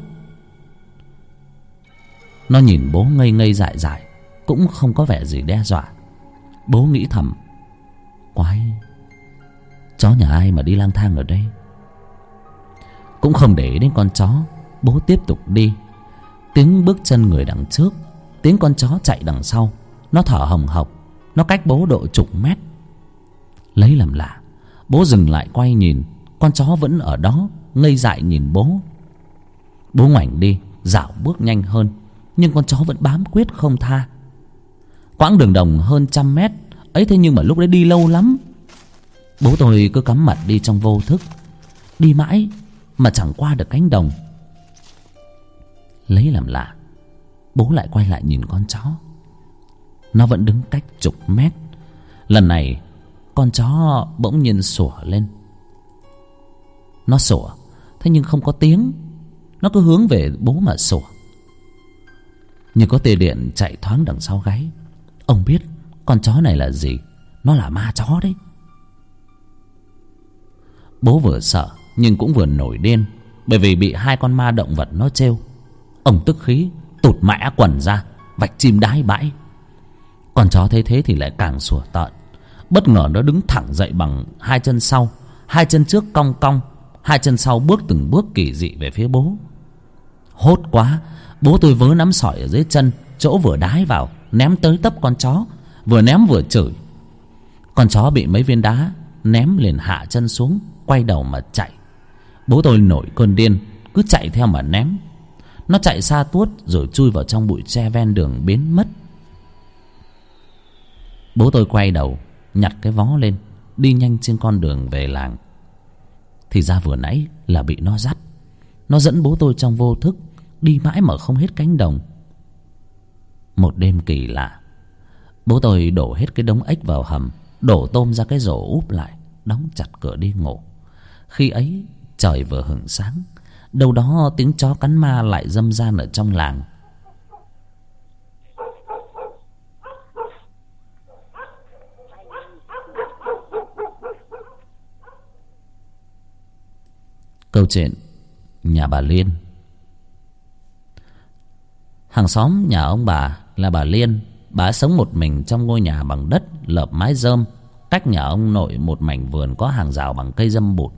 Nó nhìn bố ngây ngây dại dại, cũng không có vẻ gì đe dọa. Bố nghĩ thầm, quái, chó nhà ai mà đi lang thang ở đây. Cũng không để ý đến con chó, bố tiếp tục đi. Tiếng bước chân người đằng trước, tiếng con chó chạy đằng sau. Nó thở hồng hộc, nó cách bố độ chục mét. Lấy làm lạ, bố dừng lại quay nhìn. Con chó vẫn ở đó, ngây dại nhìn bố. Bố ngoảnh đi, dạo bước nhanh hơn, nhưng con chó vẫn bám quyết không tha. Quãng đường đồng hơn trăm mét ấy, thế nhưng mà lúc đấy đi lâu lắm. Bố tôi cứ cắm mặt đi trong vô thức, đi mãi mà chẳng qua được cánh đồng. Lấy làm lạ, bố lại quay lại nhìn con chó. Nó vẫn đứng cách chục mét. Lần này con chó bỗng nhiên sủa lên. Nó sủa, thế nhưng không có tiếng. Nó cứ hướng về bố mà sủa, như có tia điện chạy thoáng đằng sau gáy. Ông biết con chó này là gì. Nó là ma chó đấy. Bố vừa sợ nhưng cũng vừa nổi điên, bởi vì bị hai con ma động vật nó trêu. Ông tức khí tụt mẹ quần ra, vạch chim đái bãi. Con chó thấy thế thì lại càng sủa tợn. Bất ngờ nó đứng thẳng dậy bằng hai chân sau, hai chân trước cong cong, hai chân sau bước từng bước kỳ dị về phía bố. Hốt quá, bố tôi vớ nắm sỏi ở dưới chân, chỗ vừa đái vào, ném tới tấp con chó, vừa ném vừa chửi. Con chó bị mấy viên đá ném liền hạ chân xuống, quay đầu mà chạy. Bố tôi nổi cơn điên, cứ chạy theo mà ném. Nó chạy xa tuốt rồi chui vào trong bụi tre ven đường biến mất. Bố tôi quay đầu nhặt cái vó lên, đi nhanh trên con đường về làng. Thì ra vừa nãy là bị nó dắt. Nó dẫn bố tôi trong vô thức, đi mãi mà không hết cánh đồng. Một đêm kỳ lạ, bố tôi đổ hết cái đống ếch vào hầm, đổ tôm ra cái rổ úp lại, đóng chặt cửa đi ngủ. Khi ấy trời vừa hửng sáng, đâu đó tiếng chó cắn ma lại râm ran ở trong làng. Câu chuyện nhà bà Liên. Hàng xóm nhà ông bà là bà Liên. Bà sống một mình trong ngôi nhà bằng đất lợp mái rơm, cách nhà ông nội một mảnh vườn có hàng rào bằng cây dâm bụt.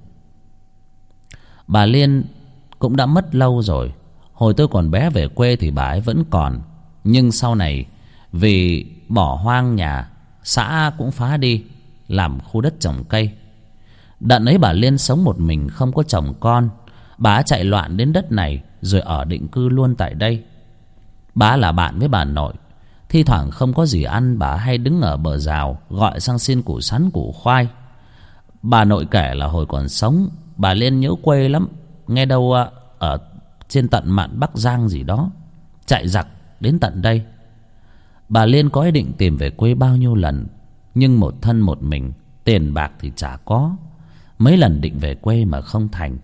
Bà Liên cũng đã mất lâu rồi. Hồi tôi còn bé về quê thì bà ấy vẫn còn, nhưng sau này vì bỏ hoang nhà, xã cũng phá đi làm khu đất trồng cây. Đợt ấy bà Liên sống một mình, không có chồng con. Bà chạy loạn đến đất này rồi ở định cư luôn tại đây. Bà là bạn với bà nội. Thi thoảng không có gì ăn, bà hay đứng ở bờ rào gọi sang xin củ sắn củ khoai. Bà nội kể là hồi còn sống, bà Liên nhớ quê lắm. Nghe đâu ở trên tận mạn Bắc Giang gì đó, chạy giặc đến tận đây. Bà Liên có ý định tìm về quê bao nhiêu lần, nhưng một thân một mình, tiền bạc thì chả có. Mấy lần định về quê mà không thành.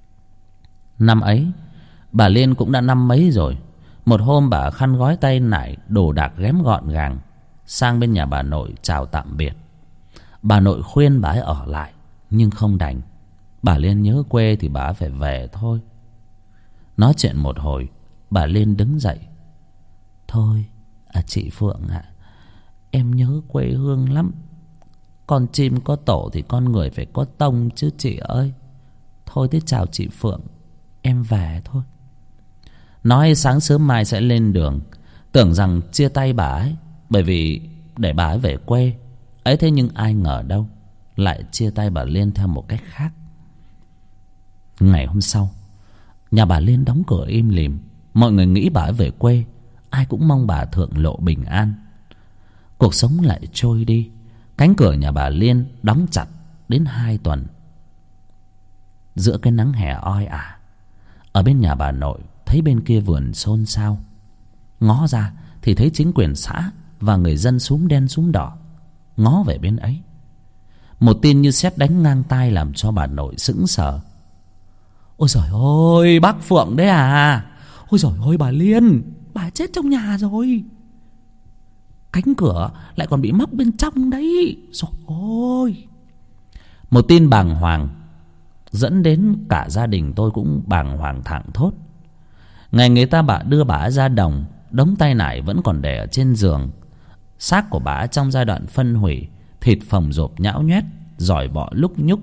Năm ấy bà Liên cũng đã năm mấy rồi. Một hôm bà khăn gói tay nải, đồ đạc ghém gọn gàng, sang bên nhà bà nội chào tạm biệt. Bà nội khuyên bà ấy ở lại, nhưng không đành. Bà Liên nhớ quê thì bà phải về thôi. Nói chuyện một hồi, bà Liên đứng dậy. Thôi à chị Phượng ạ, à, em nhớ quê hương lắm. Con chim có tổ thì con người phải có tông chứ chị ơi. Thôi thế chào chị Phượng, em về thôi. Nói sáng sớm mai sẽ lên đường, tưởng rằng chia tay bà ấy, bởi vì để bà ấy về quê ấy. Thế nhưng ai ngờ đâu lại chia tay bà Liên theo một cách khác. Ngày hôm sau, nhà bà Liên đóng cửa im lìm. Mọi người nghĩ bà ấy về quê, ai cũng mong bà thượng lộ bình an. Cuộc sống lại trôi đi. Cánh cửa nhà bà Liên đóng chặt đến hai tuần. Giữa cái nắng hè oi ả, ở bên nhà bà nội thấy bên kia vườn xôn xao. Ngó ra thì thấy chính quyền xã và người dân súm đen súm đỏ. Ngó về bên ấy, một tin như sét đánh ngang tai làm cho bà nội sững sờ. Ôi giời ơi, bác Phượng đấy à? Ôi giời ơi bà Liên, bà chết trong nhà rồi. Cánh cửa lại còn bị móc bên trong đấy. Rồi ôi. Một tin bàng hoàng dẫn đến cả gia đình tôi cũng bàng hoàng thảng thốt. Ngày người ta bà đưa bà ra đồng, đống tay nải vẫn còn để ở trên giường. Xác của bà trong giai đoạn phân hủy, thịt phồng rộp nhão nhoét, giỏi bọ lúc nhúc.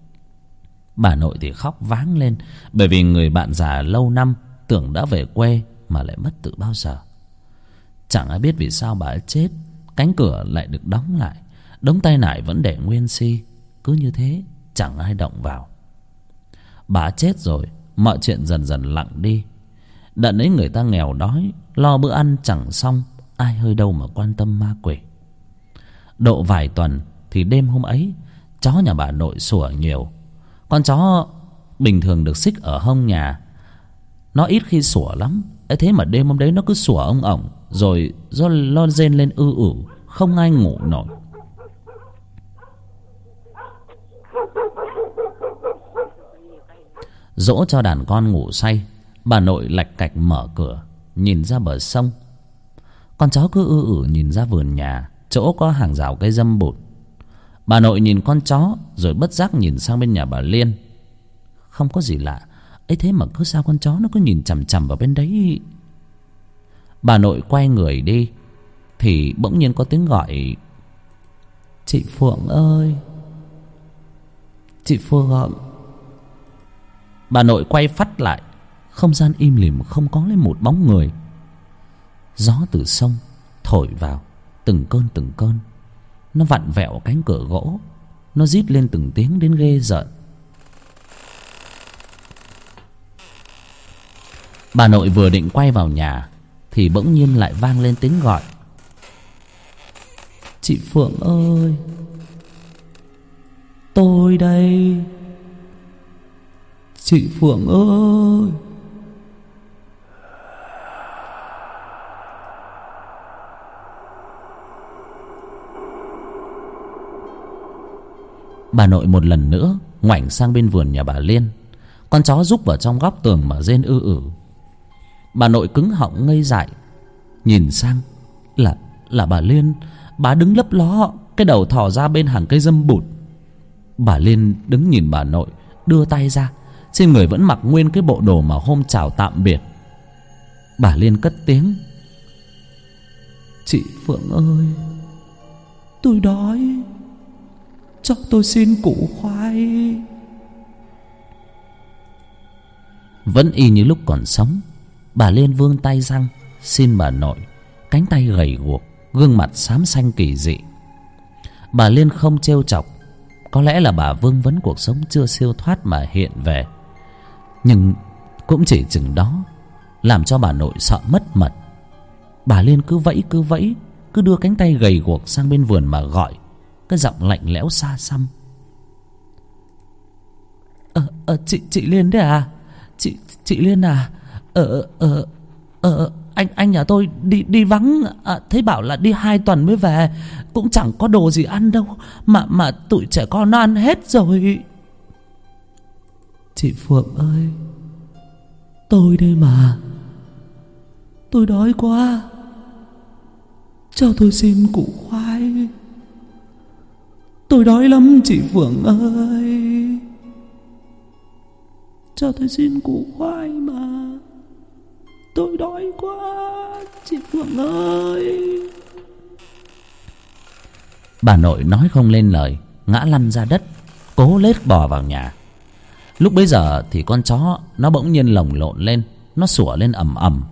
Bà nội thì khóc váng lên, bởi vì người bạn già lâu năm tưởng đã về quê mà lại mất từ bao giờ. Chẳng ai biết vì sao bà ấy chết. Cánh cửa lại được đóng lại, đống tay nải vẫn để nguyên si. Cứ như thế chẳng ai động vào. Bà chết rồi, mọi chuyện dần dần lặng đi. Đợt ấy người ta nghèo đói, lo bữa ăn chẳng xong, ai hơi đâu mà quan tâm ma quỷ. Độ vài tuần thì đêm hôm ấy, chó nhà bà nội sủa nhiều. Con chó bình thường được xích ở hông nhà, nó ít khi sủa lắm. ấy thế mà đêm hôm đấy nó cứ sủa ông ổng, rồi do lo rên lên ư ử, không ai ngủ nổi. Dỗ cho đàn con ngủ say, bà nội lạch cạch mở cửa nhìn ra bờ sông. Con chó cứ ư ử nhìn ra vườn nhà, chỗ có hàng rào cây dâm bụt. Bà nội nhìn con chó rồi bất giác nhìn sang bên nhà bà Liên. Không có gì lạ, ấy thế mà cứ sao con chó nó cứ nhìn chằm chằm vào bên đấy. Bà nội quay người đi thì bỗng nhiên có tiếng gọi: Chị Phượng ơi, chị Phượng. Bà nội quay phắt lại, không gian im lìm, không có lấy một bóng người. Gió từ sông thổi vào từng cơn từng cơn, nó vặn vẹo cánh cửa gỗ, nó rít lên từng tiếng đến ghê rợn. Bà nội vừa định quay vào nhà thì bỗng nhiên lại vang lên tiếng gọi: "Chị Phượng ơi, tôi đây, chị Phượng ơi." Bà nội một lần nữa ngoảnh sang bên vườn nhà bà Liên. Con chó rúc vào trong góc tường mà rên ư ử. Bà nội cứng họng ngây dại, nhìn sang là là bà Liên. Bà đứng lấp ló, cái đầu thò ra bên hàng cây dâm bụt. Bà Liên đứng nhìn bà nội, đưa tay ra. Trên người vẫn mặc nguyên cái bộ đồ mà hôm chào tạm biệt. Bà Liên cất tiếng: "Chị Phượng ơi, tôi đói, cho tôi xin củ khoai." Vẫn y như lúc còn sống, bà Liên vươn tay răng xin bà nội. Cánh tay gầy guộc, gương mặt xám xanh kỳ dị. Bà Liên không trêu chọc. Có lẽ là bà vương vấn cuộc sống chưa siêu thoát mà hiện về. Nhưng cũng chỉ chừng đó làm cho bà nội sợ mất mật. Bà Liên cứ vẫy cứ vẫy, cứ đưa cánh tay gầy guộc sang bên vườn mà gọi, cái giọng lạnh lẽo xa xăm: Ờ, ờ, chị, chị Liên đấy à? Chị, chị Liên à? Ờ, ờ, ờ, anh, anh nhà tôi đi, đi vắng, à, thấy bảo là đi hai tuần mới về. Cũng chẳng có đồ gì ăn đâu, mà, mà tụi trẻ con nó ăn hết rồi. Chị Phượng ơi, tôi đây mà. Tôi đói quá, cho tôi xin củ khoai. Tôi đói lắm chị Phượng ơi, cho tôi xin củ khoai mà. Tôi đói quá chị Phượng ơi. Bà nội nói không lên lời, ngã lăn ra đất, cố lết bò vào nhà. Lúc bấy giờ thì con chó nó bỗng nhiên lồng lộn lên, nó sủa lên ầm ầm.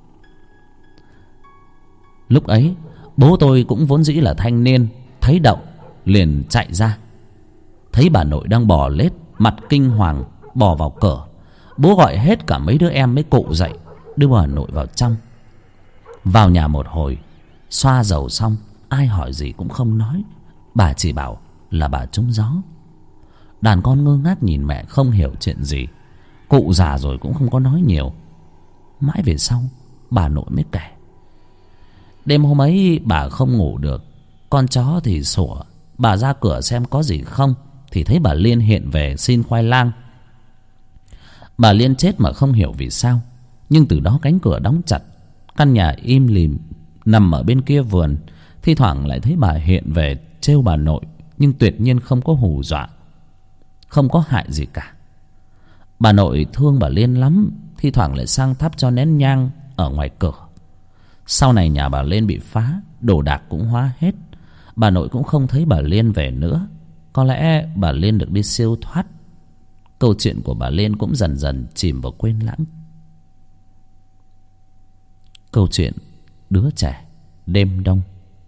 Lúc ấy bố tôi cũng vốn dĩ là thanh niên, thấy Đậu liền chạy ra. Thấy bà nội đang bò lết, mặt kinh hoàng bò vào cửa. Bố gọi hết cả mấy đứa em mấy cụ dậy, đưa bà nội vào trong. Vào nhà một hồi, xoa dầu xong, ai hỏi gì cũng không nói. Bà chỉ bảo là bà trúng gió. Đàn con ngơ ngác nhìn mẹ không hiểu chuyện gì. Cụ già rồi cũng không có nói nhiều. Mãi về sau bà nội mới kể: đêm hôm ấy bà không ngủ được, con chó thì sủa. Bà ra cửa xem có gì không thì thấy bà Liên hiện về xin khoai lang. Bà Liên chết mà không hiểu vì sao. Nhưng từ đó cánh cửa đóng chặt, căn nhà im lìm nằm ở bên kia vườn. Thi thoảng lại thấy bà hiện về trêu bà nội, nhưng tuyệt nhiên không có hù dọa, không có hại gì cả. Bà nội thương bà Liên lắm, thi thoảng lại sang thắp cho nén nhang ở ngoài cửa. Sau này nhà bà Liên bị phá, đồ đạc cũng hóa hết. Bà nội cũng không thấy bà Liên về nữa. Có lẽ bà Liên được đi siêu thoát. Câu chuyện của bà Liên cũng dần dần chìm vào quên lãng. Câu chuyện đứa trẻ đêm đông.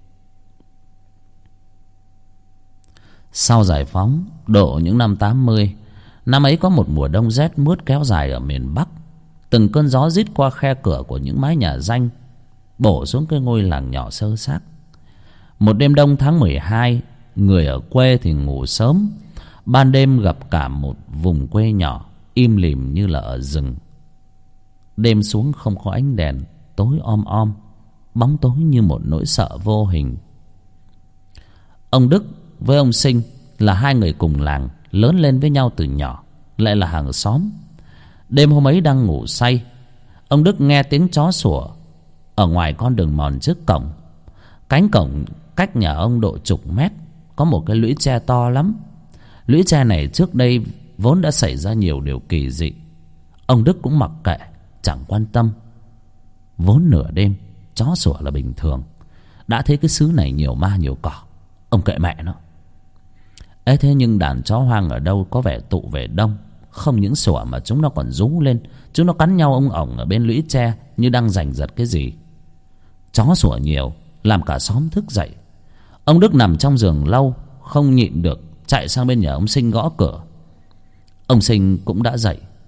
Sau giải phóng, độ những năm tám mươi, năm ấy có một mùa đông rét mướt kéo dài ở miền Bắc. Từng cơn gió rít qua khe cửa của những mái nhà danh, bổ xuống cái ngôi làng nhỏ sơ xác. Một đêm đông tháng mười hai, người ở quê thì ngủ sớm. Ban đêm gặp cả một vùng quê nhỏ, im lìm như là ở rừng. Đêm xuống không có ánh đèn, tối om om, bóng tối như một nỗi sợ vô hình. Ông Đức với ông Sinh là hai người cùng làng, lớn lên với nhau từ nhỏ, lại là hàng xóm. Đêm hôm ấy đang ngủ say, ông Đức nghe tiếng chó sủa ở ngoài con đường mòn trước cổng. Cánh cổng cách nhà ông độ chục mét có một cái lũy tre to lắm. Lũy tre này trước đây vốn đã xảy ra nhiều điều kỳ dị. Ông Đức cũng mặc kệ, chẳng quan tâm. Vốn nửa đêm chó sủa là bình thường. Đã thấy cái xứ này nhiều ma nhiều cỏ, ông kệ mẹ nó. Ê, thế nhưng đàn chó hoang ở đâu có vẻ tụ về đông. Không những sủa mà chúng nó còn rú lên. Chúng nó cắn nhau ông ổng ở bên lũy tre như đang giành giật cái gì. Chó sủa nhiều làm cả xóm thức dậy. Ông Đức nằm trong giường lâu, không nhịn được chạy sang bên nhà ông Sinh gõ cửa. Ông Sinh cũng đã dậy,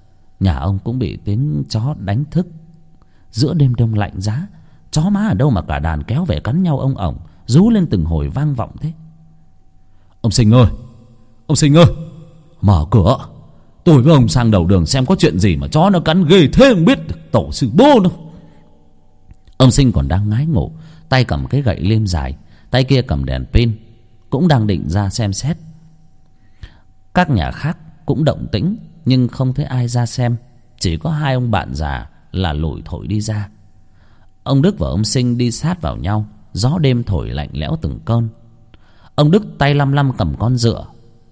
Nhà ông cũng bị tiếng chó đánh thức. Giữa đêm đông lạnh giá, chó má ở đâu mà cả đàn kéo về cắn nhau ông ổng, rú lên từng hồi vang vọng thế. Ông Sinh ơi, ông Sinh ơi, mở cửa, tôi với ông sang đầu đường xem có chuyện gì mà chó nó cắn ghê thế không biết tổ sư bố đâu. Ông Sinh còn đang ngái ngủ, tay cầm cái gậy liêm dài, tay kia cầm đèn pin, cũng đang định ra xem xét. Các nhà khác cũng động tĩnh, nhưng không thấy ai ra xem. Chỉ có hai ông bạn già là lủi thổi đi ra. Ông Đức và ông Sinh đi sát vào nhau, gió đêm thổi lạnh lẽo từng cơn. Ông Đức tay lăm lăm cầm con dựa,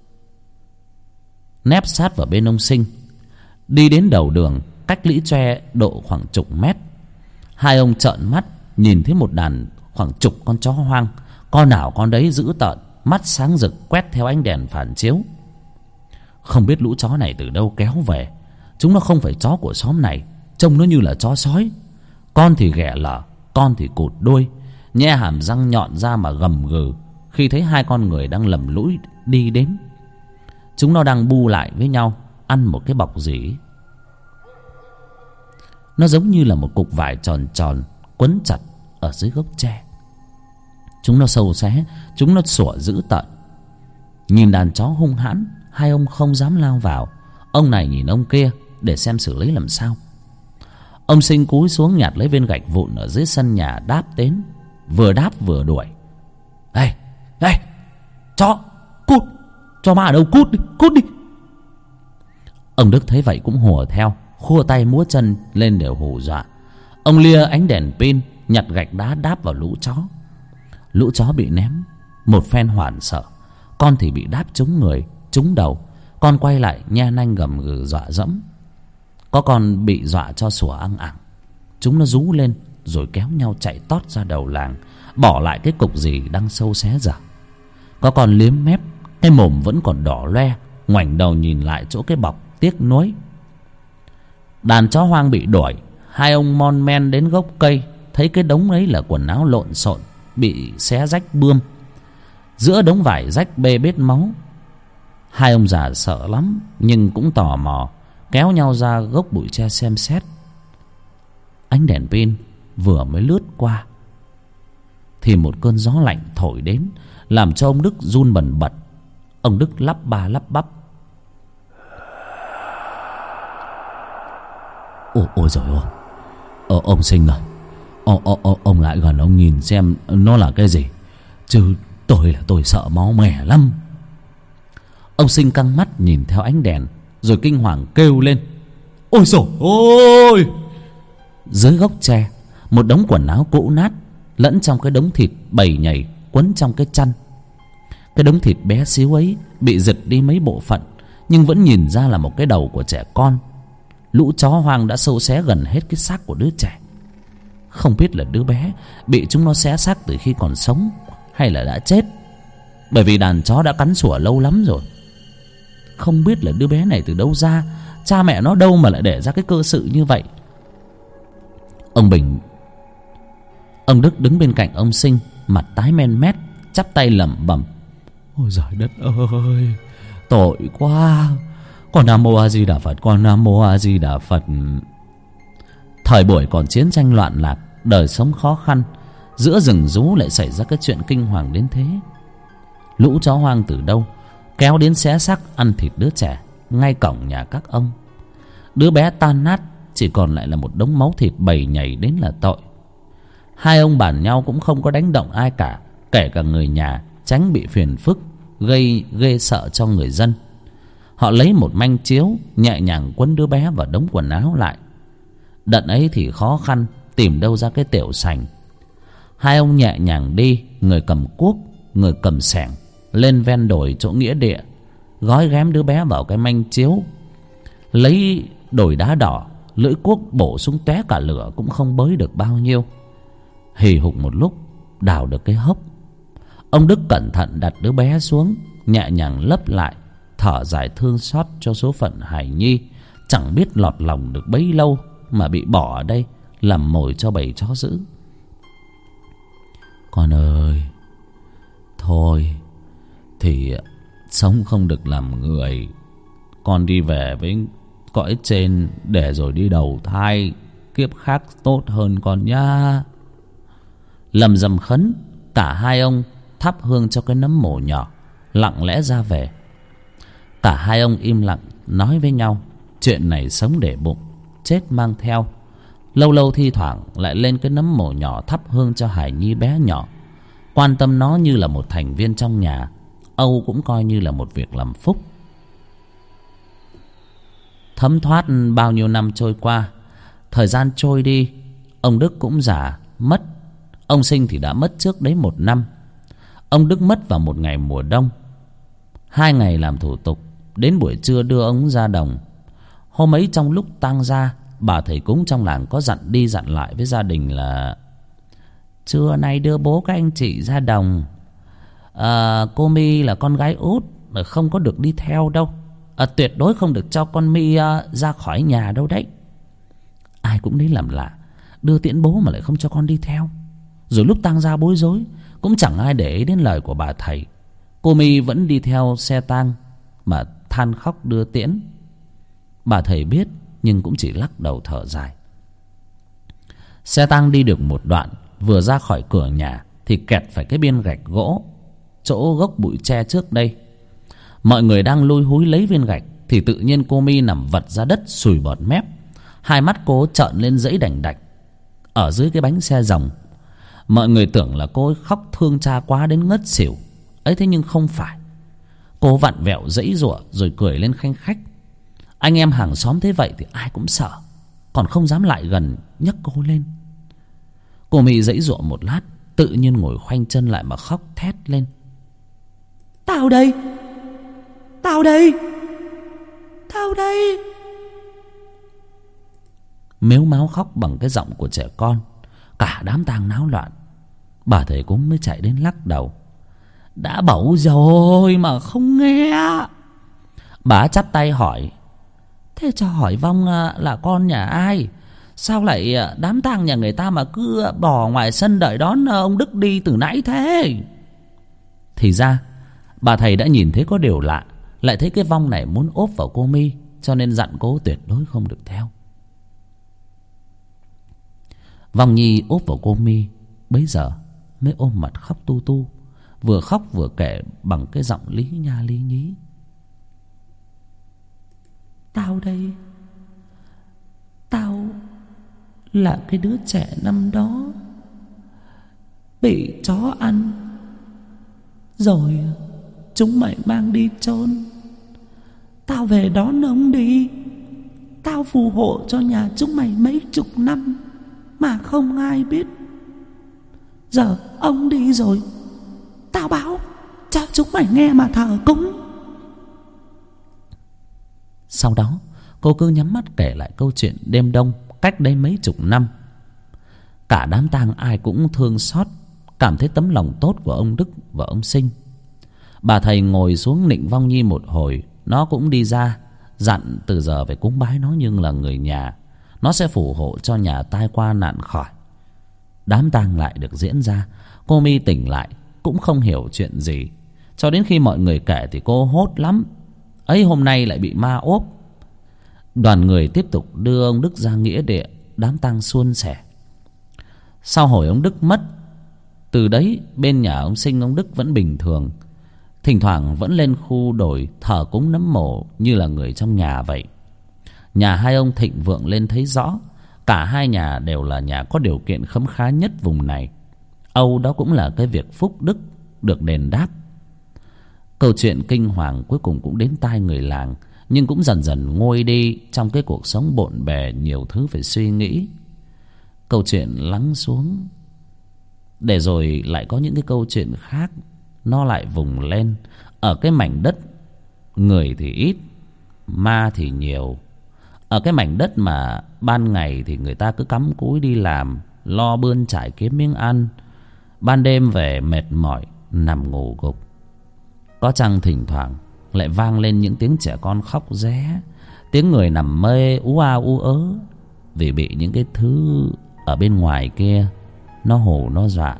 nép sát vào bên ông Sinh. Đi đến đầu đường, cách lũy tre độ khoảng chục mét. Hai ông trợn mắt nhìn thấy một đàn khoảng chục con chó hoang, con nào con đấy dữ tợn, mắt sáng rực quét theo ánh đèn phản chiếu. Không biết lũ chó này từ đâu kéo về. Chúng nó không phải chó của xóm này, trông nó như là chó sói. Con thì ghẻ lở, con thì cụt đuôi, nhe hàm răng nhọn ra mà gầm gừ khi thấy hai con người đang lầm lũi đi đến. Chúng nó đang bu lại với nhau, ăn một cái bọc gì. Nó giống như là một cục vải tròn tròn quấn chặt ở dưới gốc tre. Chúng nó sâu xé, chúng nó sủa dữ tợn. Nhìn đàn chó hung hãn, hai ông không dám lao vào. Ông này nhìn ông kia để xem xử lý làm sao. Ông Sinh cúi xuống nhặt lấy viên gạch vụn ở dưới sân nhà đáp đến, vừa đáp vừa đuổi. Ê, ê, chó, cút, cho ma ở đâu, cút đi, cút đi. Ông Đức thấy vậy cũng hùa theo, khua tay múa chân lên để hù dọa. Ông lia ánh đèn pin, nhặt gạch đá đáp vào lũ chó. Lũ chó bị ném một phen hoảng sợ. Con thì bị đáp trúng người, trúng đầu. Con quay lại nhe nanh gầm gừ dọa dẫm. Có con bị dọa cho sủa ăng ẳng. Chúng nó rú lên rồi kéo nhau chạy tót ra đầu làng, bỏ lại cái cục gì đang sâu xé dở. Có con liếm mép, cái mồm vẫn còn đỏ loe, ngoảnh đầu nhìn lại chỗ cái bọc tiếc nuối. Đàn chó hoang bị đuổi. Hai ông mon men đến gốc cây, thấy cái đống ấy là quần áo lộn xộn, bị xé rách bươm. Giữa đống vải rách bê bết máu. Hai ông già sợ lắm, nhưng cũng tò mò, kéo nhau ra gốc bụi tre xem xét. Ánh đèn pin vừa mới lướt qua thì một cơn gió lạnh thổi đến, làm cho ông Đức run bần bật. Ông Đức lắp ba lắp bắp. Ôi, ôi rồi ôi, ờ, ông Sinh à, ô, ô, ô, ông lại gần ông nhìn xem nó là cái gì, chứ tôi là tôi sợ máu mẻ lắm. Ông Sinh căng mắt nhìn theo ánh đèn, rồi kinh hoàng kêu lên. Ôi dồi ôi! Dưới gốc tre, một đống quần áo cũ nát lẫn trong cái đống thịt bầy nhầy quấn trong cái chăn. Cái đống thịt bé xíu ấy bị giật đi mấy bộ phận, nhưng vẫn nhìn ra là một cái đầu của trẻ con. Lũ chó hoang đã sâu xé gần hết cái xác của đứa trẻ. Không biết là đứa bé bị chúng nó xé xác từ khi còn sống hay là đã chết, bởi vì đàn chó đã cắn sủa lâu lắm rồi. Không biết là đứa bé này từ đâu ra, cha mẹ nó đâu mà lại để ra cái cơ sự như vậy. Ông Bình Ông Đức đứng bên cạnh ông Sinh, mặt tái men mét, chắp tay lẩm bẩm. Ôi giời đất ơi, tội quá. Con Nam Mô A Di Đà Phật, con Nam Mô A Di Đà Phật. Thời buổi còn chiến tranh loạn lạc, đời sống khó khăn, giữa rừng rú lại xảy ra cái chuyện kinh hoàng đến thế. Lũ chó hoang từ đâu kéo đến xé xác ăn thịt đứa trẻ ngay cổng nhà các ông. Đứa bé tan nát, chỉ còn lại là một đống máu thịt bầy nhầy đến là tội. Hai ông bàn nhau cũng không có đánh động ai cả, kể cả người nhà, tránh bị phiền phức gây ghê sợ cho người dân. Họ lấy một manh chiếu, nhẹ nhàng quấn đứa bé vào đống quần áo lại. Đợt ấy thì khó khăn tìm đâu ra cái tiểu sành. Hai ông nhẹ nhàng đi, người cầm cuốc, người cầm xẻng, lên ven đồi chỗ nghĩa địa, gói ghém đứa bé vào cái manh chiếu, lấy đồi đá đỏ, lưỡi cuốc bổ xuống tóe cả lửa cũng không bới được bao nhiêu. Hì hục một lúc đào được cái hốc. Ông Đức cẩn thận đặt đứa bé xuống, nhẹ nhàng lấp lại, thở dài thương xót cho số phận hài nhi chẳng biết lọt lòng được bấy lâu mà bị bỏ ở đây làm mồi cho bầy chó dữ. Con ơi, thôi thì sống không được làm người, con đi về với cõi trên để rồi đi đầu thai, kiếp khác tốt hơn con nhá. Lầm rầm khấn, cả hai ông thắp hương cho cái nấm mồ nhỏ, lặng lẽ ra về. Cả hai ông im lặng nói với nhau, chuyện này sống để bụng, chết mang theo. Lâu lâu thi thoảng lại lên cái nấm mồ nhỏ thắp hương cho hài nhi bé nhỏ, quan tâm nó như là một thành viên trong nhà. Âu cũng coi như là một việc làm phúc. Thấm thoát bao nhiêu năm trôi qua, thời gian trôi đi, ông Đức cũng già mất. Ông Sinh thì đã mất trước đấy một năm. Ông Đức mất vào một ngày mùa đông. Hai ngày làm thủ tục, đến buổi trưa đưa ông ra đồng. Hôm ấy trong lúc tang gia, bà thầy cúng trong làng có dặn đi dặn lại với gia đình là: trưa nay đưa bố các anh chị ra đồng. à, Cô My là con gái út, không có được đi theo đâu. à, Tuyệt đối không được cho con My à, ra khỏi nhà đâu đấy. Ai cũng đến làm lạ, đưa tiễn bố mà lại không cho con đi theo. Rồi lúc tang gia bối rối, cũng chẳng ai để ý đến lời của bà thầy. Cô My vẫn đi theo xe tang mà than khóc đưa tiễn. Bà thầy biết nhưng cũng chỉ lắc đầu thở dài. Xe tang đi được một đoạn, vừa ra khỏi cửa nhà thì kẹt phải cái biên gạch gỗ chỗ gốc bụi tre trước đây. Mọi người đang lôi húi lấy viên gạch thì tự nhiên cô My nằm vật ra đất sùi bọt mép. Hai mắt cô trợn lên dãy đành đạch ở dưới cái bánh xe rồng. Mọi người tưởng là cô ấy khóc thương cha quá đến ngất xỉu ấy, thế nhưng không phải. Cô vặn vẹo giãy giụa rồi cười lên khanh khách. Anh em hàng xóm thấy vậy thì ai cũng sợ, còn không dám lại gần nhấc cô lên. Cô My giãy giụa một lát, tự nhiên ngồi khoanh chân lại mà khóc thét lên: Tao đây, tao đây, tao đây. Mếu máo khóc bằng cái giọng của trẻ con. Cả đám tang náo loạn. Bà thầy cúng mới chạy đến lắc đầu: đã bảo rồi mà không nghe. Bà chắp tay hỏi: thế cho hỏi vong là con nhà ai? Sao lại đám tang nhà người ta mà cứ bỏ ngoài sân đợi đón ông Đức đi từ nãy thế? Thì ra bà thầy đã nhìn thấy có điều lạ, lại thấy cái vong này muốn ốp vào cô My, cho nên dặn cô tuyệt đối không được theo. Vong nhi ốp vào cô My, bấy giờ mới ôm mặt khóc tu tu, vừa khóc vừa kể bằng cái giọng lý nha lý nhí: Tao đây, tao là cái đứa trẻ năm đó bị chó ăn, rồi chúng mày mang đi chôn. Tao về đón ông đi, tao phù hộ cho nhà chúng mày mấy chục năm mà không ai biết. Giờ ông đi rồi, tao báo cho chúng mày nghe mà thờ cúng. Sau đó cô cứ nhắm mắt kể lại câu chuyện đêm đông cách đây mấy chục năm. Cả đám tang ai cũng thương xót, cảm thấy tấm lòng tốt của ông Đức và ông Sinh. Bà thầy ngồi xuống nịnh vong nhi một hồi, nó cũng đi ra, dặn từ giờ phải cúng bái nó như là người nhà. Nó sẽ phù hộ cho nhà tai qua nạn khỏi. Đám tang lại được diễn ra. Cô My tỉnh lại cũng không hiểu chuyện gì, cho đến khi mọi người kể thì cô hốt lắm. Ấy hôm nay lại bị ma ốp. Đoàn người tiếp tục đưa ông Đức ra nghĩa địa. Đám tang suôn sẻ. Sau hồi ông Đức mất, từ đấy bên nhà ông Sinh ông Đức vẫn bình thường, thỉnh thoảng vẫn lên khu đồi thờ cúng nấm mồ như là người trong nhà vậy. Nhà hai ông thịnh vượng lên thấy rõ. Cả hai nhà đều là nhà có điều kiện khấm khá nhất vùng này. Âu đó cũng là cái việc phúc đức được đền đáp. Câu chuyện kinh hoàng cuối cùng cũng đến tai người làng, nhưng cũng dần dần nguôi đi trong cái cuộc sống bộn bề nhiều thứ phải suy nghĩ. Câu chuyện lắng xuống, để rồi lại có những cái câu chuyện khác nó lại vùng lên. Ở cái mảnh đất người thì ít, ma thì nhiều. Ở cái mảnh đất mà ban ngày thì người ta cứ cắm cúi đi làm, lo bươn trải kiếm miếng ăn, ban đêm về mệt mỏi nằm ngủ gục. Có chăng thỉnh thoảng lại vang lên những tiếng trẻ con khóc ré, tiếng người nằm mê ú a ú ớ, vì bị những cái thứ ở bên ngoài kia nó hù nó dọa.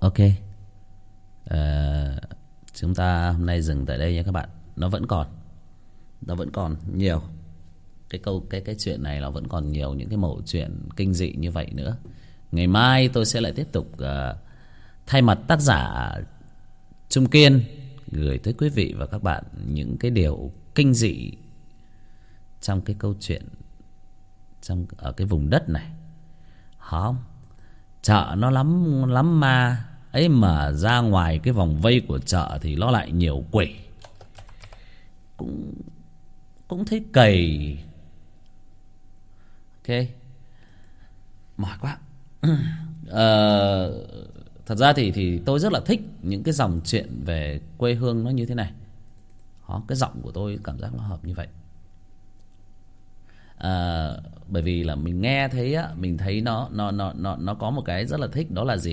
Ok, à, chúng ta hôm nay dừng tại đây nha các bạn. Nó vẫn còn, nó vẫn còn nhiều cái câu cái cái chuyện này, nó vẫn còn nhiều những cái mẩu chuyện kinh dị như vậy nữa. Ngày mai tôi sẽ lại tiếp tục uh, thay mặt tác giả Trung Kiên gửi tới quý vị và các bạn những cái điều kinh dị trong cái câu chuyện trong ở cái vùng đất này. Không, chợ nó lắm lắm ma ấy, mà ra ngoài cái vòng vây của chợ thì nó lại nhiều quỷ. Cũng cũng thấy cày. Ok, mỏi quá. ờ, Thật ra thì thì tôi rất là thích những cái dòng chuyện về quê hương nó như thế này. Đó, cái giọng của tôi cảm giác nó hợp như vậy. À, bởi vì là mình nghe thấy á, mình thấy nó nó nó nó nó có một cái rất là thích, đó là gì?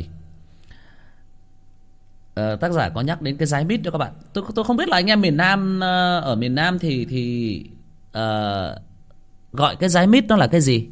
À, tác giả có nhắc đến cái giái mít đó các bạn. Tôi tôi không biết là anh em miền Nam, ở miền Nam thì thì uh, gọi cái giái mít nó là cái gì.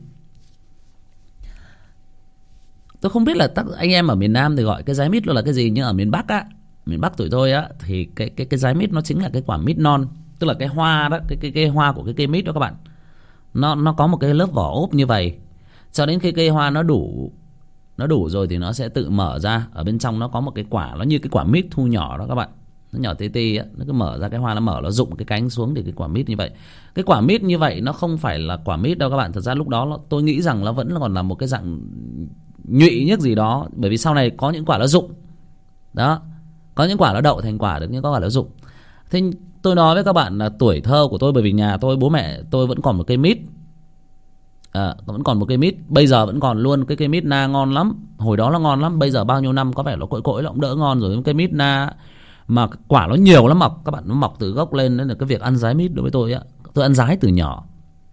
Tôi không biết là tác, anh em ở miền Nam thì gọi cái giái mít nó là cái gì, nhưng ở miền Bắc á, miền Bắc tụi tôi á, thì cái cái cái giái mít nó chính là cái quả mít non, tức là cái hoa đó, cái cái cái hoa của cái cây mít đó các bạn. Nó nó có một cái lớp vỏ ốp như vậy, cho đến khi cây hoa nó đủ nó đủ rồi thì nó sẽ tự mở ra. Ở bên trong nó có một cái quả, nó như cái quả mít thu nhỏ đó các bạn, nó nhỏ tí tí á, nó cứ mở ra, cái hoa nó mở, nó rụng cái cánh xuống thì cái quả mít như vậy. Cái quả mít như vậy nó không phải là quả mít đâu các bạn. Thật ra lúc đó nó, tôi nghĩ rằng nó vẫn còn là một cái dạng nhụy nhức gì đó, bởi vì sau này có những quả nó rụng đó, có những quả nó đậu thành quả được, nhưng có quả nó rụng. Thế tôi nói với các bạn là tuổi thơ của tôi, bởi vì nhà tôi, bố mẹ tôi vẫn còn một cây mít, à, vẫn còn một cây mít, bây giờ vẫn còn luôn. Cái cây mít na ngon lắm, hồi đó nó ngon lắm, bây giờ bao nhiêu năm có vẻ nó cỗi cỗi nó cũng đỡ ngon rồi. Cây mít na mà quả nó nhiều lắm mọc các bạn, nó mọc từ gốc lên, nên là cái việc ăn giái mít đối với tôi á, tôi ăn giái từ nhỏ.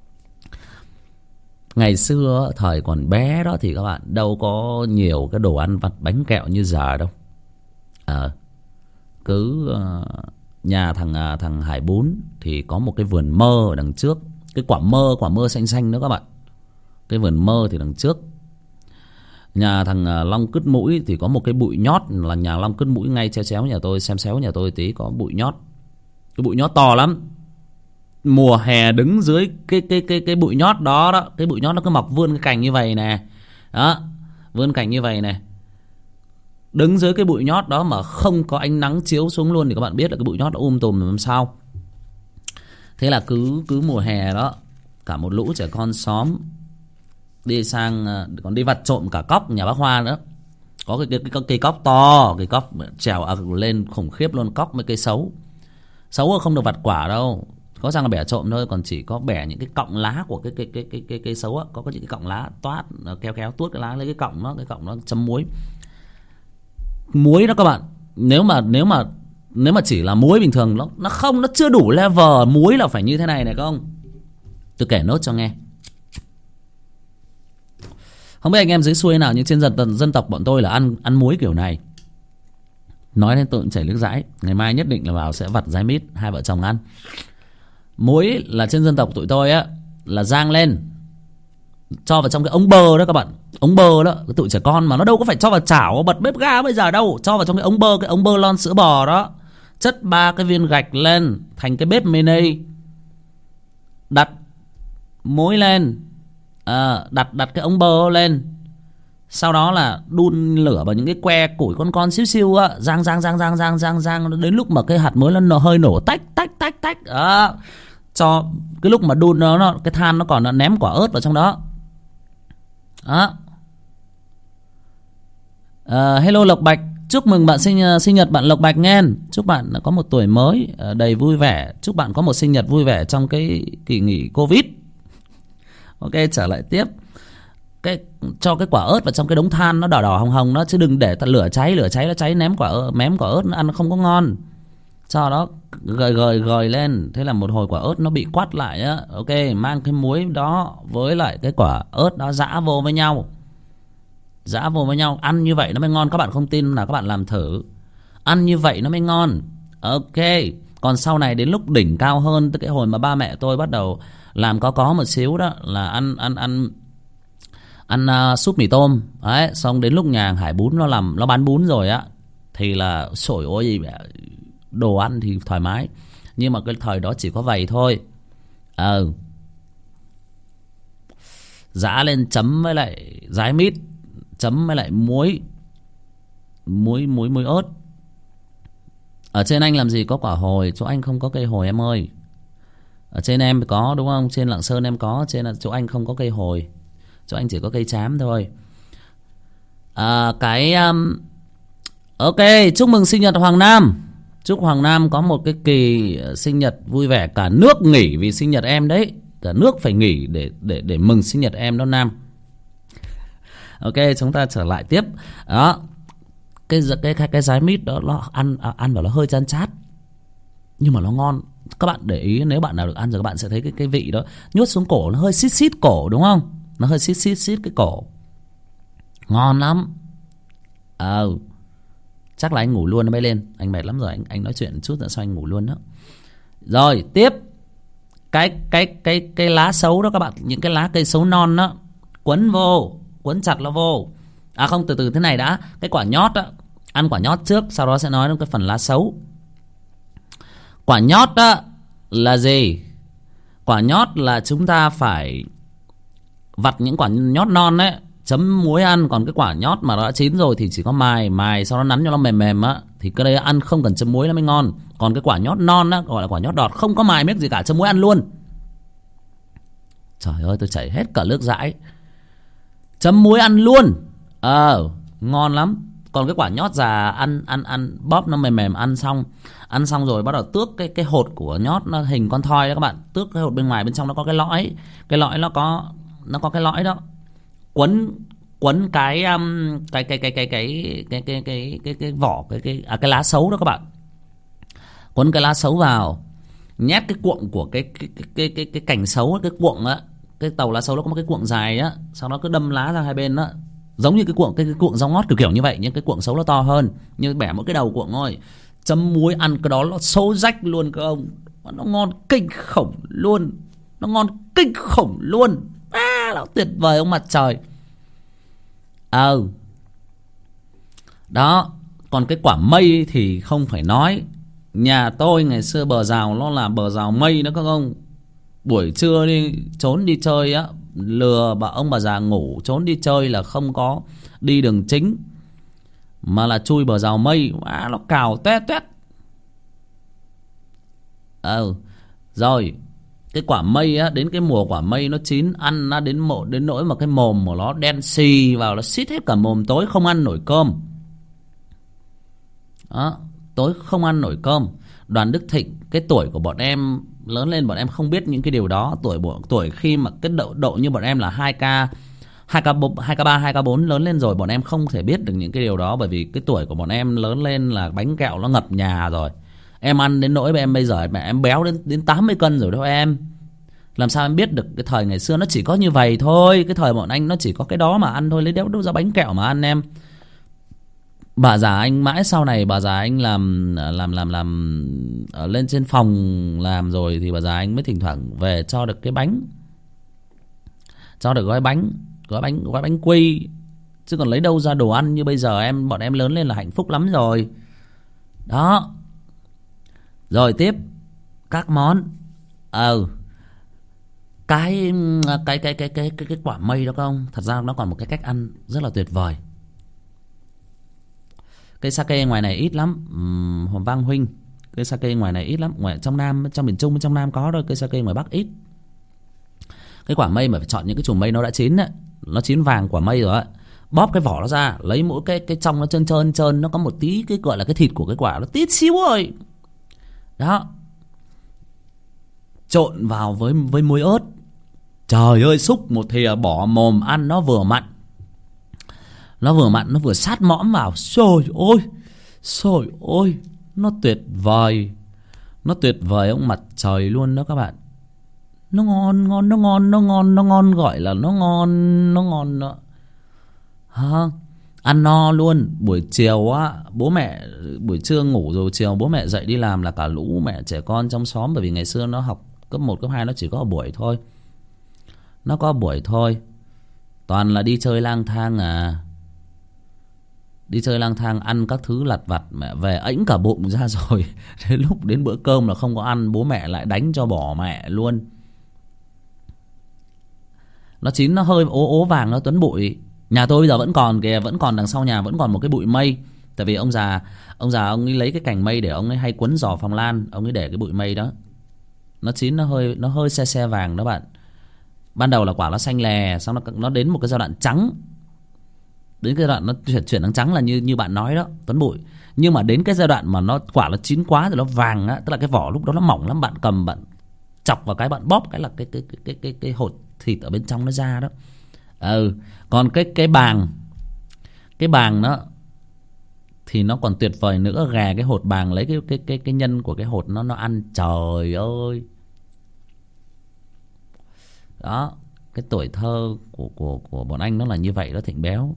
Ngày xưa thời còn bé đó thì các bạn đâu có nhiều cái đồ ăn vặt bánh kẹo như giờ đâu. À, cứ uh, nhà thằng uh, thằng Hải Bún thì có một cái vườn mơ ở đằng trước, cái quả mơ quả mơ xanh xanh đó các bạn. Cái vườn mơ thì đằng trước. Nhà thằng uh, Long Cứt Mũi thì có một cái bụi nhót, là nhà Long Cứt Mũi ngay chéo chéo nhà tôi, xem xéo nhà tôi tí có bụi nhót. Cái bụi nhót to lắm. Mùa hè đứng dưới cái cái cái cái bụi nhót đó đó, cái bụi nhót nó cứ mọc vươn cái cành như vậy nè. Đó, vươn cành như vậy này. Đứng dưới cái bụi nhót đó mà không có ánh nắng chiếu xuống luôn thì các bạn biết là cái bụi nhót nó um tùm làm sao. Thế là cứ cứ mùa hè đó, cả một lũ trẻ con xóm đi sang, còn đi vặt trộm cả cóc nhà bác Hoa nữa. Có cái, cái, cái cây cóc to, cây cóc trèo à, lên khủng khiếp luôn. Cóc với cây sấu. Sấu không được vặt quả đâu, có sang là bẻ trộm thôi, còn chỉ có bẻ những cái cọng lá của cái cái cái cái cái cây sấu á, có có những cái cọng lá toát, kéo kéo tuốt cái lá lấy cái cọng nó, cái cọng nó chấm muối. Muối đó các bạn, nếu mà nếu mà nếu mà chỉ là muối bình thường nó nó không, nó chưa đủ level. Muối là phải như thế này này các ông. Tôi kể nốt cho nghe. Không biết anh em dưới xuôi nào, nhưng trên dân dân tộc bọn tôi là ăn ăn muối kiểu này. Nói đến tôi cũng chảy nước dãi. Ngày mai nhất định là vào sẽ vặt giái mít, hai vợ chồng ăn. Muối là trên dân tộc tụi tôi á, là rang lên, cho vào trong cái ống bơ đó các bạn. Ống bơ đó, cái tụi trẻ con mà nó đâu có phải cho vào chảo bật bếp ga bây giờ đâu. Cho vào trong cái ống bơ, cái ống bơ lon sữa bò đó. Chất ba cái viên gạch lên thành cái bếp mini. Đặt muối lên, à, đặt đặt cái ống bơ lên. Sau đó là đun lửa vào những cái que củi con con xíu xíu á, rang rang rang rang rang rang rang đến lúc mà cái hạt muối nó hơi nổ tách tách tách tách. À, cho cái lúc mà đun nó, nó cái than nó còn nó ném quả ớt vào trong đó. Đó. À, hello Lộc Bạch, chúc mừng bạn sinh sinh nhật bạn Lộc Bạch nghe. Chúc bạn có một tuổi mới đầy vui vẻ. Chúc bạn có một sinh nhật vui vẻ trong cái kỳ nghỉ Covid. Ok, trở lại tiếp. Cái cho cái quả ớt vào trong cái đống than nó đỏ đỏ hồng hồng đó, chứ đừng để ta lửa cháy, lửa cháy nó cháy ném quả ớt, mém quả ớt nó ăn nó không có ngon. Cho đó gời gời gời lên, thế là một hồi quả ớt nó bị quắt lại á. Ok, mang cái muối đó với lại cái quả ớt đó giã vô với nhau. Giã vô với nhau, ăn như vậy nó mới ngon. Các bạn không tin là các bạn làm thử. Ăn như vậy nó mới ngon. Ok, còn sau này đến lúc đỉnh cao hơn, từ cái hồi mà ba mẹ tôi bắt đầu làm có có một xíu đó, là ăn ăn ăn ăn uh, súp mì tôm đấy. Xong đến lúc nhà Hải Bún nó làm nó bán bún rồi á thì là sổi ôi gì đồ ăn thì thoải mái. Nhưng mà cái thời đó chỉ có vậy thôi. Ờ giã lên chấm với lại dái mít, chấm với lại muối muối muối muối ớt. Ở trên anh làm gì có quả hồi, chỗ anh không có cây hồi em ơi. Ở trên em có đúng không, trên Lạng Sơn em có, trên là chỗ anh không có cây hồi, chỗ anh chỉ có cây trám thôi. À, cái um, ok, chúc mừng sinh nhật Hoàng Nam. Chúc Hoàng Nam có một cái kỳ sinh nhật vui vẻ. Cả nước nghỉ vì sinh nhật em đấy, cả nước phải nghỉ để để để mừng sinh nhật em đó Nam. Ok, chúng ta trở lại tiếp. Đó, cái cái cái cái dái mít đó nó ăn ăn vào nó hơi chán chát nhưng mà nó ngon. Các bạn để ý, nếu bạn nào được ăn rồi các bạn sẽ thấy cái cái vị đó nhốt xuống cổ, nó hơi xít xít cổ đúng không, nó hơi xít xít xít cái cổ, ngon lắm. Ờ à, chắc là anh ngủ luôn nó mới lên, anh mệt lắm rồi, anh anh nói chuyện chút nữa sao anh ngủ luôn đó. Rồi tiếp, cái cái cái cái lá sấu đó các bạn, những cái lá cây sấu non đó, quấn vô, quấn chặt nó vô. À không, từ từ thế này đã, cái quả nhót đó, ăn quả nhót trước, sau đó sẽ nói đến cái phần lá sấu. Quả nhót đó là gì? Quả nhót là chúng ta phải vặt những quả nhót non đấy, chấm muối ăn. Còn cái quả nhót mà nó đã chín rồi thì chỉ có mài, mài sau đó nắn cho nó mềm mềm á, thì cái đấy ăn không cần chấm muối nó mới ngon. Còn cái quả nhót non á, gọi là quả nhót đọt, không có mài miếc gì cả, chấm muối ăn luôn. Trời ơi, tôi chảy hết cả nước dãi. Chấm muối ăn luôn. Ờ, ngon lắm. Còn cái quả nhót già ăn ăn ăn bóp nó mềm mềm, ăn xong ăn xong rồi bắt đầu tước cái cái hột của nhót, nó hình con thoi đó các bạn, tước cái hột bên ngoài, bên trong nó có cái lõi, cái lõi nó có nó có cái lõi đó, quấn quấn cái um, cái cái cái cái cái cái cái cái cái cái vỏ cái cái à cái lá sấu đó các bạn, quấn cái lá sấu vào, nhét cái cuộn của cái cái cái cái cái, cái cành sấu, cái cuộn á, cái tàu lá sấu nó có một cái cuộn dài á, sau đó cứ đâm lá ra hai bên đó, giống như cái cuộn cái, cái cuộn rau ngót kiểu kiểu như vậy, nhưng cái cuộn sấu nó to hơn, nhưng bẻ mỗi cái đầu cuộn thôi, chấm muối ăn cái đó nó xấu rách luôn các ông, nó ngon kinh khủng luôn, nó ngon kinh khủng luôn, à, nó tuyệt vời ông mặt trời. Ờ à, đó. Còn cái quả mây thì không phải nói, nhà tôi ngày xưa bờ rào nó là bờ rào mây đó các ông. Buổi trưa đi trốn đi chơi á, lừa bà ông bà già ngủ, trốn đi chơi là không có đi đường chính mà là chui bờ rào mây, à, nó cào toét toét. Ờ rồi, cái quả mây á, đến cái mùa quả mây nó chín, ăn nó đến mộ đến nỗi mà cái mồm của nó đen xì vào, nó xít hết cả mồm, tối không ăn nổi cơm. Đó, tối không ăn nổi cơm. Đoàn Đức Thịnh, cái tuổi của bọn em lớn lên bọn em không biết những cái điều đó. Tuổi tuổi khi mà cái độ độ như bọn em là hai k hai k ba hai k bốn lớn lên rồi, bọn em không thể biết được những cái điều đó, bởi vì cái tuổi của bọn em lớn lên là bánh kẹo nó ngập nhà rồi. Em ăn đến nỗi em bây giờ mẹ em béo đến đến tám mươi cân rồi đó em. Làm sao em biết được cái thời ngày xưa nó chỉ có như vậy thôi, cái thời bọn anh nó chỉ có cái đó mà ăn thôi, lấy đéo đâu ra bánh kẹo mà ăn em. Bà già anh mãi sau này bà già anh làm làm làm làm ở lên trên phòng làm rồi thì bà già anh mới thỉnh thoảng về cho được cái bánh, cho được gói bánh, gói bánh gói bánh quy, chứ còn lấy đâu ra đồ ăn như bây giờ em. Bọn em lớn lên là hạnh phúc lắm rồi đó. Rồi tiếp các món. Ờ cái cái cái cái cái cái cái quả mây đó không, thật ra nó còn một cái cách ăn rất là tuyệt vời. Cây sake ngoài này ít lắm, uhm, Hồng Vang huynh, cây sake ngoài này ít lắm, ngoài trong Nam, trong miền Trung, trong Nam có thôi, cây sake ngoài Bắc ít. Cái quả mây mà phải chọn những cái chùm mây nó đã chín đấy, nó chín vàng quả mây rồi á, bóp cái vỏ nó ra, lấy mỗi cái cái trong nó trơn trơn trơn, nó có một tí cái gọi là cái thịt của cái quả nó tít xíu rồi đó, trộn vào với với muối ớt, trời ơi xúc một thìa bỏ mồm ăn, nó vừa mặn, nó vừa mặn nó vừa sát mõm vào, trời ơi trời ơi nó tuyệt vời, nó tuyệt vời ông mặt trời luôn đó các bạn. Nó ngon ngon nó ngon nó ngon nó ngon gọi là nó ngon nó ngon đó ha. Ăn no luôn. Buổi chiều á, bố mẹ buổi trưa ngủ rồi chiều bố mẹ dậy đi làm là cả lũ mẹ trẻ con trong xóm, bởi vì ngày xưa nó học cấp một cấp hai nó chỉ có một buổi thôi, nó có một buổi thôi, toàn là đi chơi lang thang à. Đi chơi lang thang ăn các thứ lặt vặt, mẹ về ẵnh cả bụng ra rồi. Đến lúc đến bữa cơm là không có ăn, bố mẹ lại đánh cho bỏ mẹ luôn. Nó chín nó hơi ố ố vàng, nó Tuấn bụi. Nhà tôi bây giờ vẫn còn kìa, vẫn còn đằng sau nhà vẫn còn một cái bụi mây. Tại vì ông già ông già ông ấy lấy cái cành mây để ông ấy hay quấn giò phòng lan, ông ấy để cái bụi mây đó. Nó chín nó hơi nó hơi xe xe vàng đó bạn. Ban đầu là quả nó xanh lè, xong nó nó đến một cái giai đoạn trắng. Đến cái giai đoạn nó chuyển chuyển sang trắng là như như bạn nói đó, Tuấn bụi. Nhưng mà đến cái giai đoạn mà nó quả nó chín quá rồi nó vàng á, tức là cái vỏ lúc đó nó mỏng lắm, bạn cầm bạn chọc vào cái bạn bóp cái là cái cái cái cái cái, cái hột thịt ở bên trong nó ra đó. Ừ, còn cái cái bàng cái bàng nó thì nó còn tuyệt vời nữa, gà cái hột bàng lấy cái cái cái cái nhân của cái hột nó nó ăn, trời ơi. Đó, cái tuổi thơ của của của bọn anh nó là như vậy đó Thịnh Béo.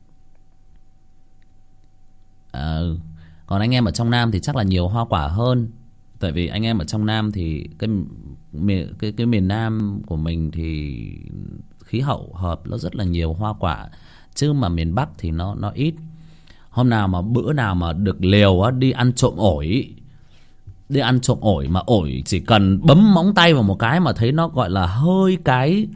Ờ, còn anh em ở trong Nam thì chắc là nhiều hoa quả hơn. Tại vì anh em ở trong Nam thì cái miền cái cái miền Nam của mình thì khí hậu hợp, nó rất là nhiều hoa quả, chứ mà miền Bắc thì nó nó ít. Hôm nào mà bữa nào mà được liều á, đi ăn trộm ổi, đi ăn trộm ổi mà ổi chỉ cần bấm móng tay vào một cái mà thấy nó gọi là hơi cái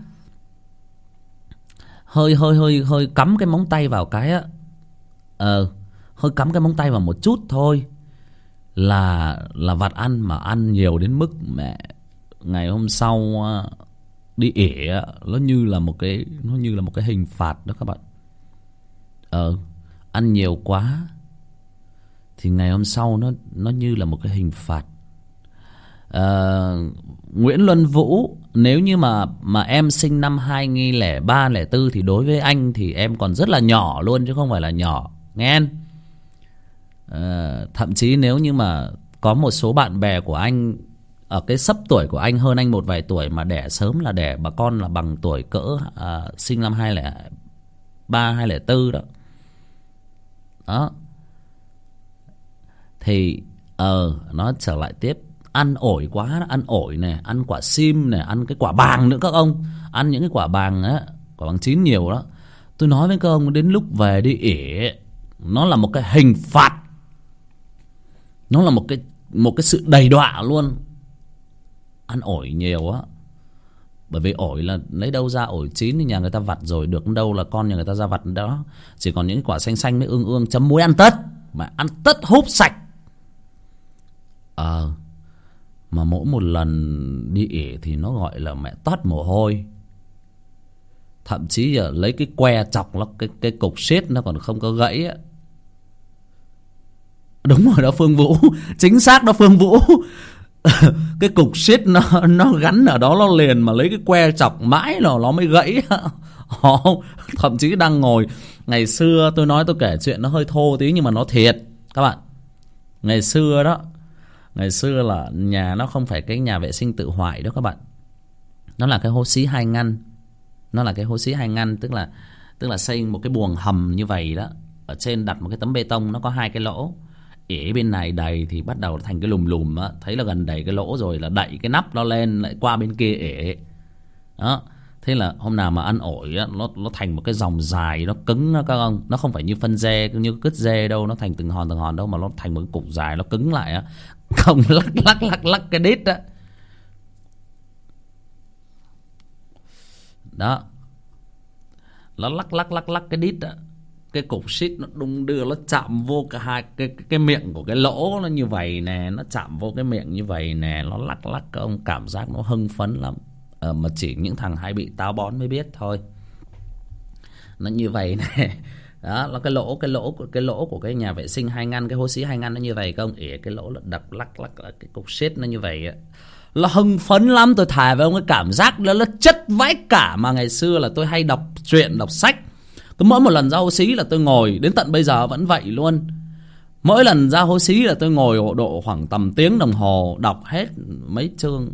hơi hơi hơi hơi cắm cái móng tay vào cái á, ờ hơi cắm cái móng tay vào một chút thôi là là vặt ăn, mà ăn nhiều đến mức mẹ ngày hôm sau đi ỉa nó như là một cái nó như là một cái hình phạt đó các bạn. Ờ ăn nhiều quá thì ngày hôm sau nó nó như là một cái hình phạt. À, Nguyễn Luân Vũ, nếu như mà mà em sinh năm hai nghìn lẻ ba lẻ bốn thì đối với anh thì em còn rất là nhỏ luôn chứ không phải là nhỏ, nghe anh. À, thậm chí nếu như mà có một số bạn bè của anh ở cái sấp tuổi của anh, hơn anh một vài tuổi mà đẻ sớm là đẻ bà con là bằng tuổi cỡ à, sinh năm hai nghìn lẻ ba hai nghìn lẻ bốn đó. Đó thì ờ nó trở lại tiếp, ăn ổi quá, ăn ổi này, ăn quả sim này, ăn cái quả bàng nữa các ông, ăn những cái quả bàng á, quả bàng chín nhiều đó. Tôi nói với các ông, đến lúc về đi ỉa nó là một cái hình phạt, nó là một cái một cái sự đầy đọa luôn. Ăn ổi nhiều á, bởi vì ổi là lấy đâu ra ổi chín thì nhà người ta vặt rồi, được đâu là con nhà người ta ra vặt đó. Chỉ còn những quả xanh xanh mới ương ương chấm muối ăn tất, mà ăn tất húp sạch. Ờ à, mà mỗi một lần đi ỉa thì nó gọi là mẹ toát mồ hôi. Thậm chí giờ lấy cái que chọc nó, cái cái cục sét nó còn không có gãy á. Đúng rồi đó Phương Vũ, chính xác đó Phương Vũ. Cái cục sét nó nó gắn ở đó nó liền, mà lấy cái que chọc mãi nó nó mới gãy. Thậm chí đang ngồi, ngày xưa tôi nói tôi kể chuyện nó hơi thô tí nhưng mà nó thiệt các bạn. Ngày xưa đó, ngày xưa là nhà nó không phải cái nhà vệ sinh tự hoại đó các bạn, nó là cái hố xí hai ngăn. Nó là cái hố xí hai ngăn, tức là tức là xây một cái buồng hầm như vậy đó, ở trên đặt một cái tấm bê tông, nó có hai cái lỗ. ỉa bên này đầy thì bắt đầu thành cái lùm lùm á, thấy là gần đầy cái lỗ rồi là đậy cái nắp nó lên, lại qua bên kia ỉa đó. Thế là hôm nào mà ăn ổi á, nó nó thành một cái dòng dài, nó cứng đó các ông. Nó không phải như phân dê, như cứt dê đâu, nó thành từng hòn từng hòn đâu, mà nó thành một cái cục dài, nó cứng lại á. Không lắc lắc lắc lắc cái đít á. Đó, nó lắc lắc lắc lắc cái đít á. Cái cục xít nó đung đưa, nó chạm vô cả hai cái, cái, cái miệng của cái lỗ nó như vậy nè, nó chạm vô cái miệng như vậy nè, nó lắc lắc các ông, cảm giác nó hưng phấn lắm. Ờ, mà chỉ những thằng hay bị táo bón mới biết thôi. Nó như vậy nè. Đó, nó cái lỗ cái lỗ cái lỗ của cái nhà vệ sinh hai ngăn, cái hố xí hai ngăn nó như vậy không? ỉa cái lỗ là đập lắc lắc cái cục xít nó như vậy á. Nó hưng phấn lắm, tôi thề với ông, cái cảm giác đó nó chất vãi cả. Mà ngày xưa là tôi hay đọc truyện, đọc sách. Tôi mỗi một lần ra hố xí là tôi ngồi, đến tận bây giờ vẫn vậy luôn. Mỗi lần ra hố xí là tôi ngồi độ khoảng tầm tiếng đồng hồ, đọc hết mấy chương.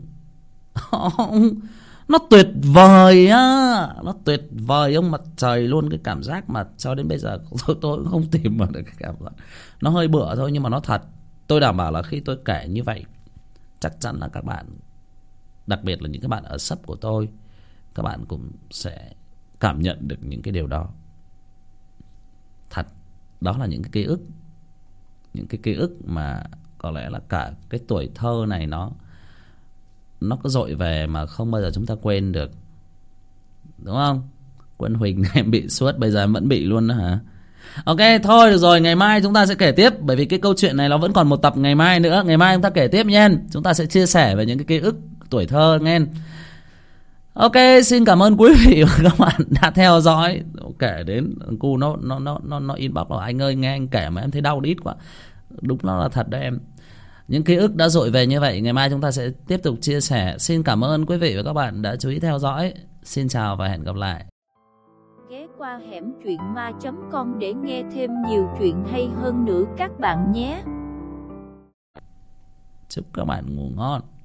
Nó tuyệt vời á, nó tuyệt vời ông mặt trời luôn. Cái cảm giác mà cho đến bây giờ tôi, tôi cũng không tìm được cái cảm giác. Nó hơi bựa thôi nhưng mà nó thật. Tôi đảm bảo là khi tôi kể như vậy, chắc chắn là các bạn, đặc biệt là những các bạn ở sấp của tôi, các bạn cũng sẽ cảm nhận được những cái điều đó. Thật, đó là những cái ký ức, những cái ký ức mà có lẽ là cả cái tuổi thơ này nó nó có dội về mà không bao giờ chúng ta quên được, đúng không? Quân Huỳnh em bị suốt, bây giờ em vẫn bị luôn đó hả? Ok, thôi được rồi, ngày mai chúng ta sẽ kể tiếp, bởi vì cái câu chuyện này nó vẫn còn một tập ngày mai nữa. Ngày mai chúng ta kể tiếp nha. Chúng ta sẽ chia sẻ về những cái ký ức tuổi thơ nghe. Ok, xin cảm ơn quý vị và các bạn đã theo dõi. Kể đến cu nó nó nó nó nó inbox bảo anh ơi nghe anh kể mà em thấy đau đít quá. Đúng nó là thật đấy em. Những ký ức đã dội về như vậy, ngày mai chúng ta sẽ tiếp tục chia sẻ. Xin cảm ơn quý vị và các bạn đã chú ý theo dõi. Xin chào và hẹn gặp lại. Ghé qua hẻm truyện ma chấm com để nghe thêm nhiều chuyện hay hơn nữa các bạn nhé. Chúc các bạn ngủ ngon.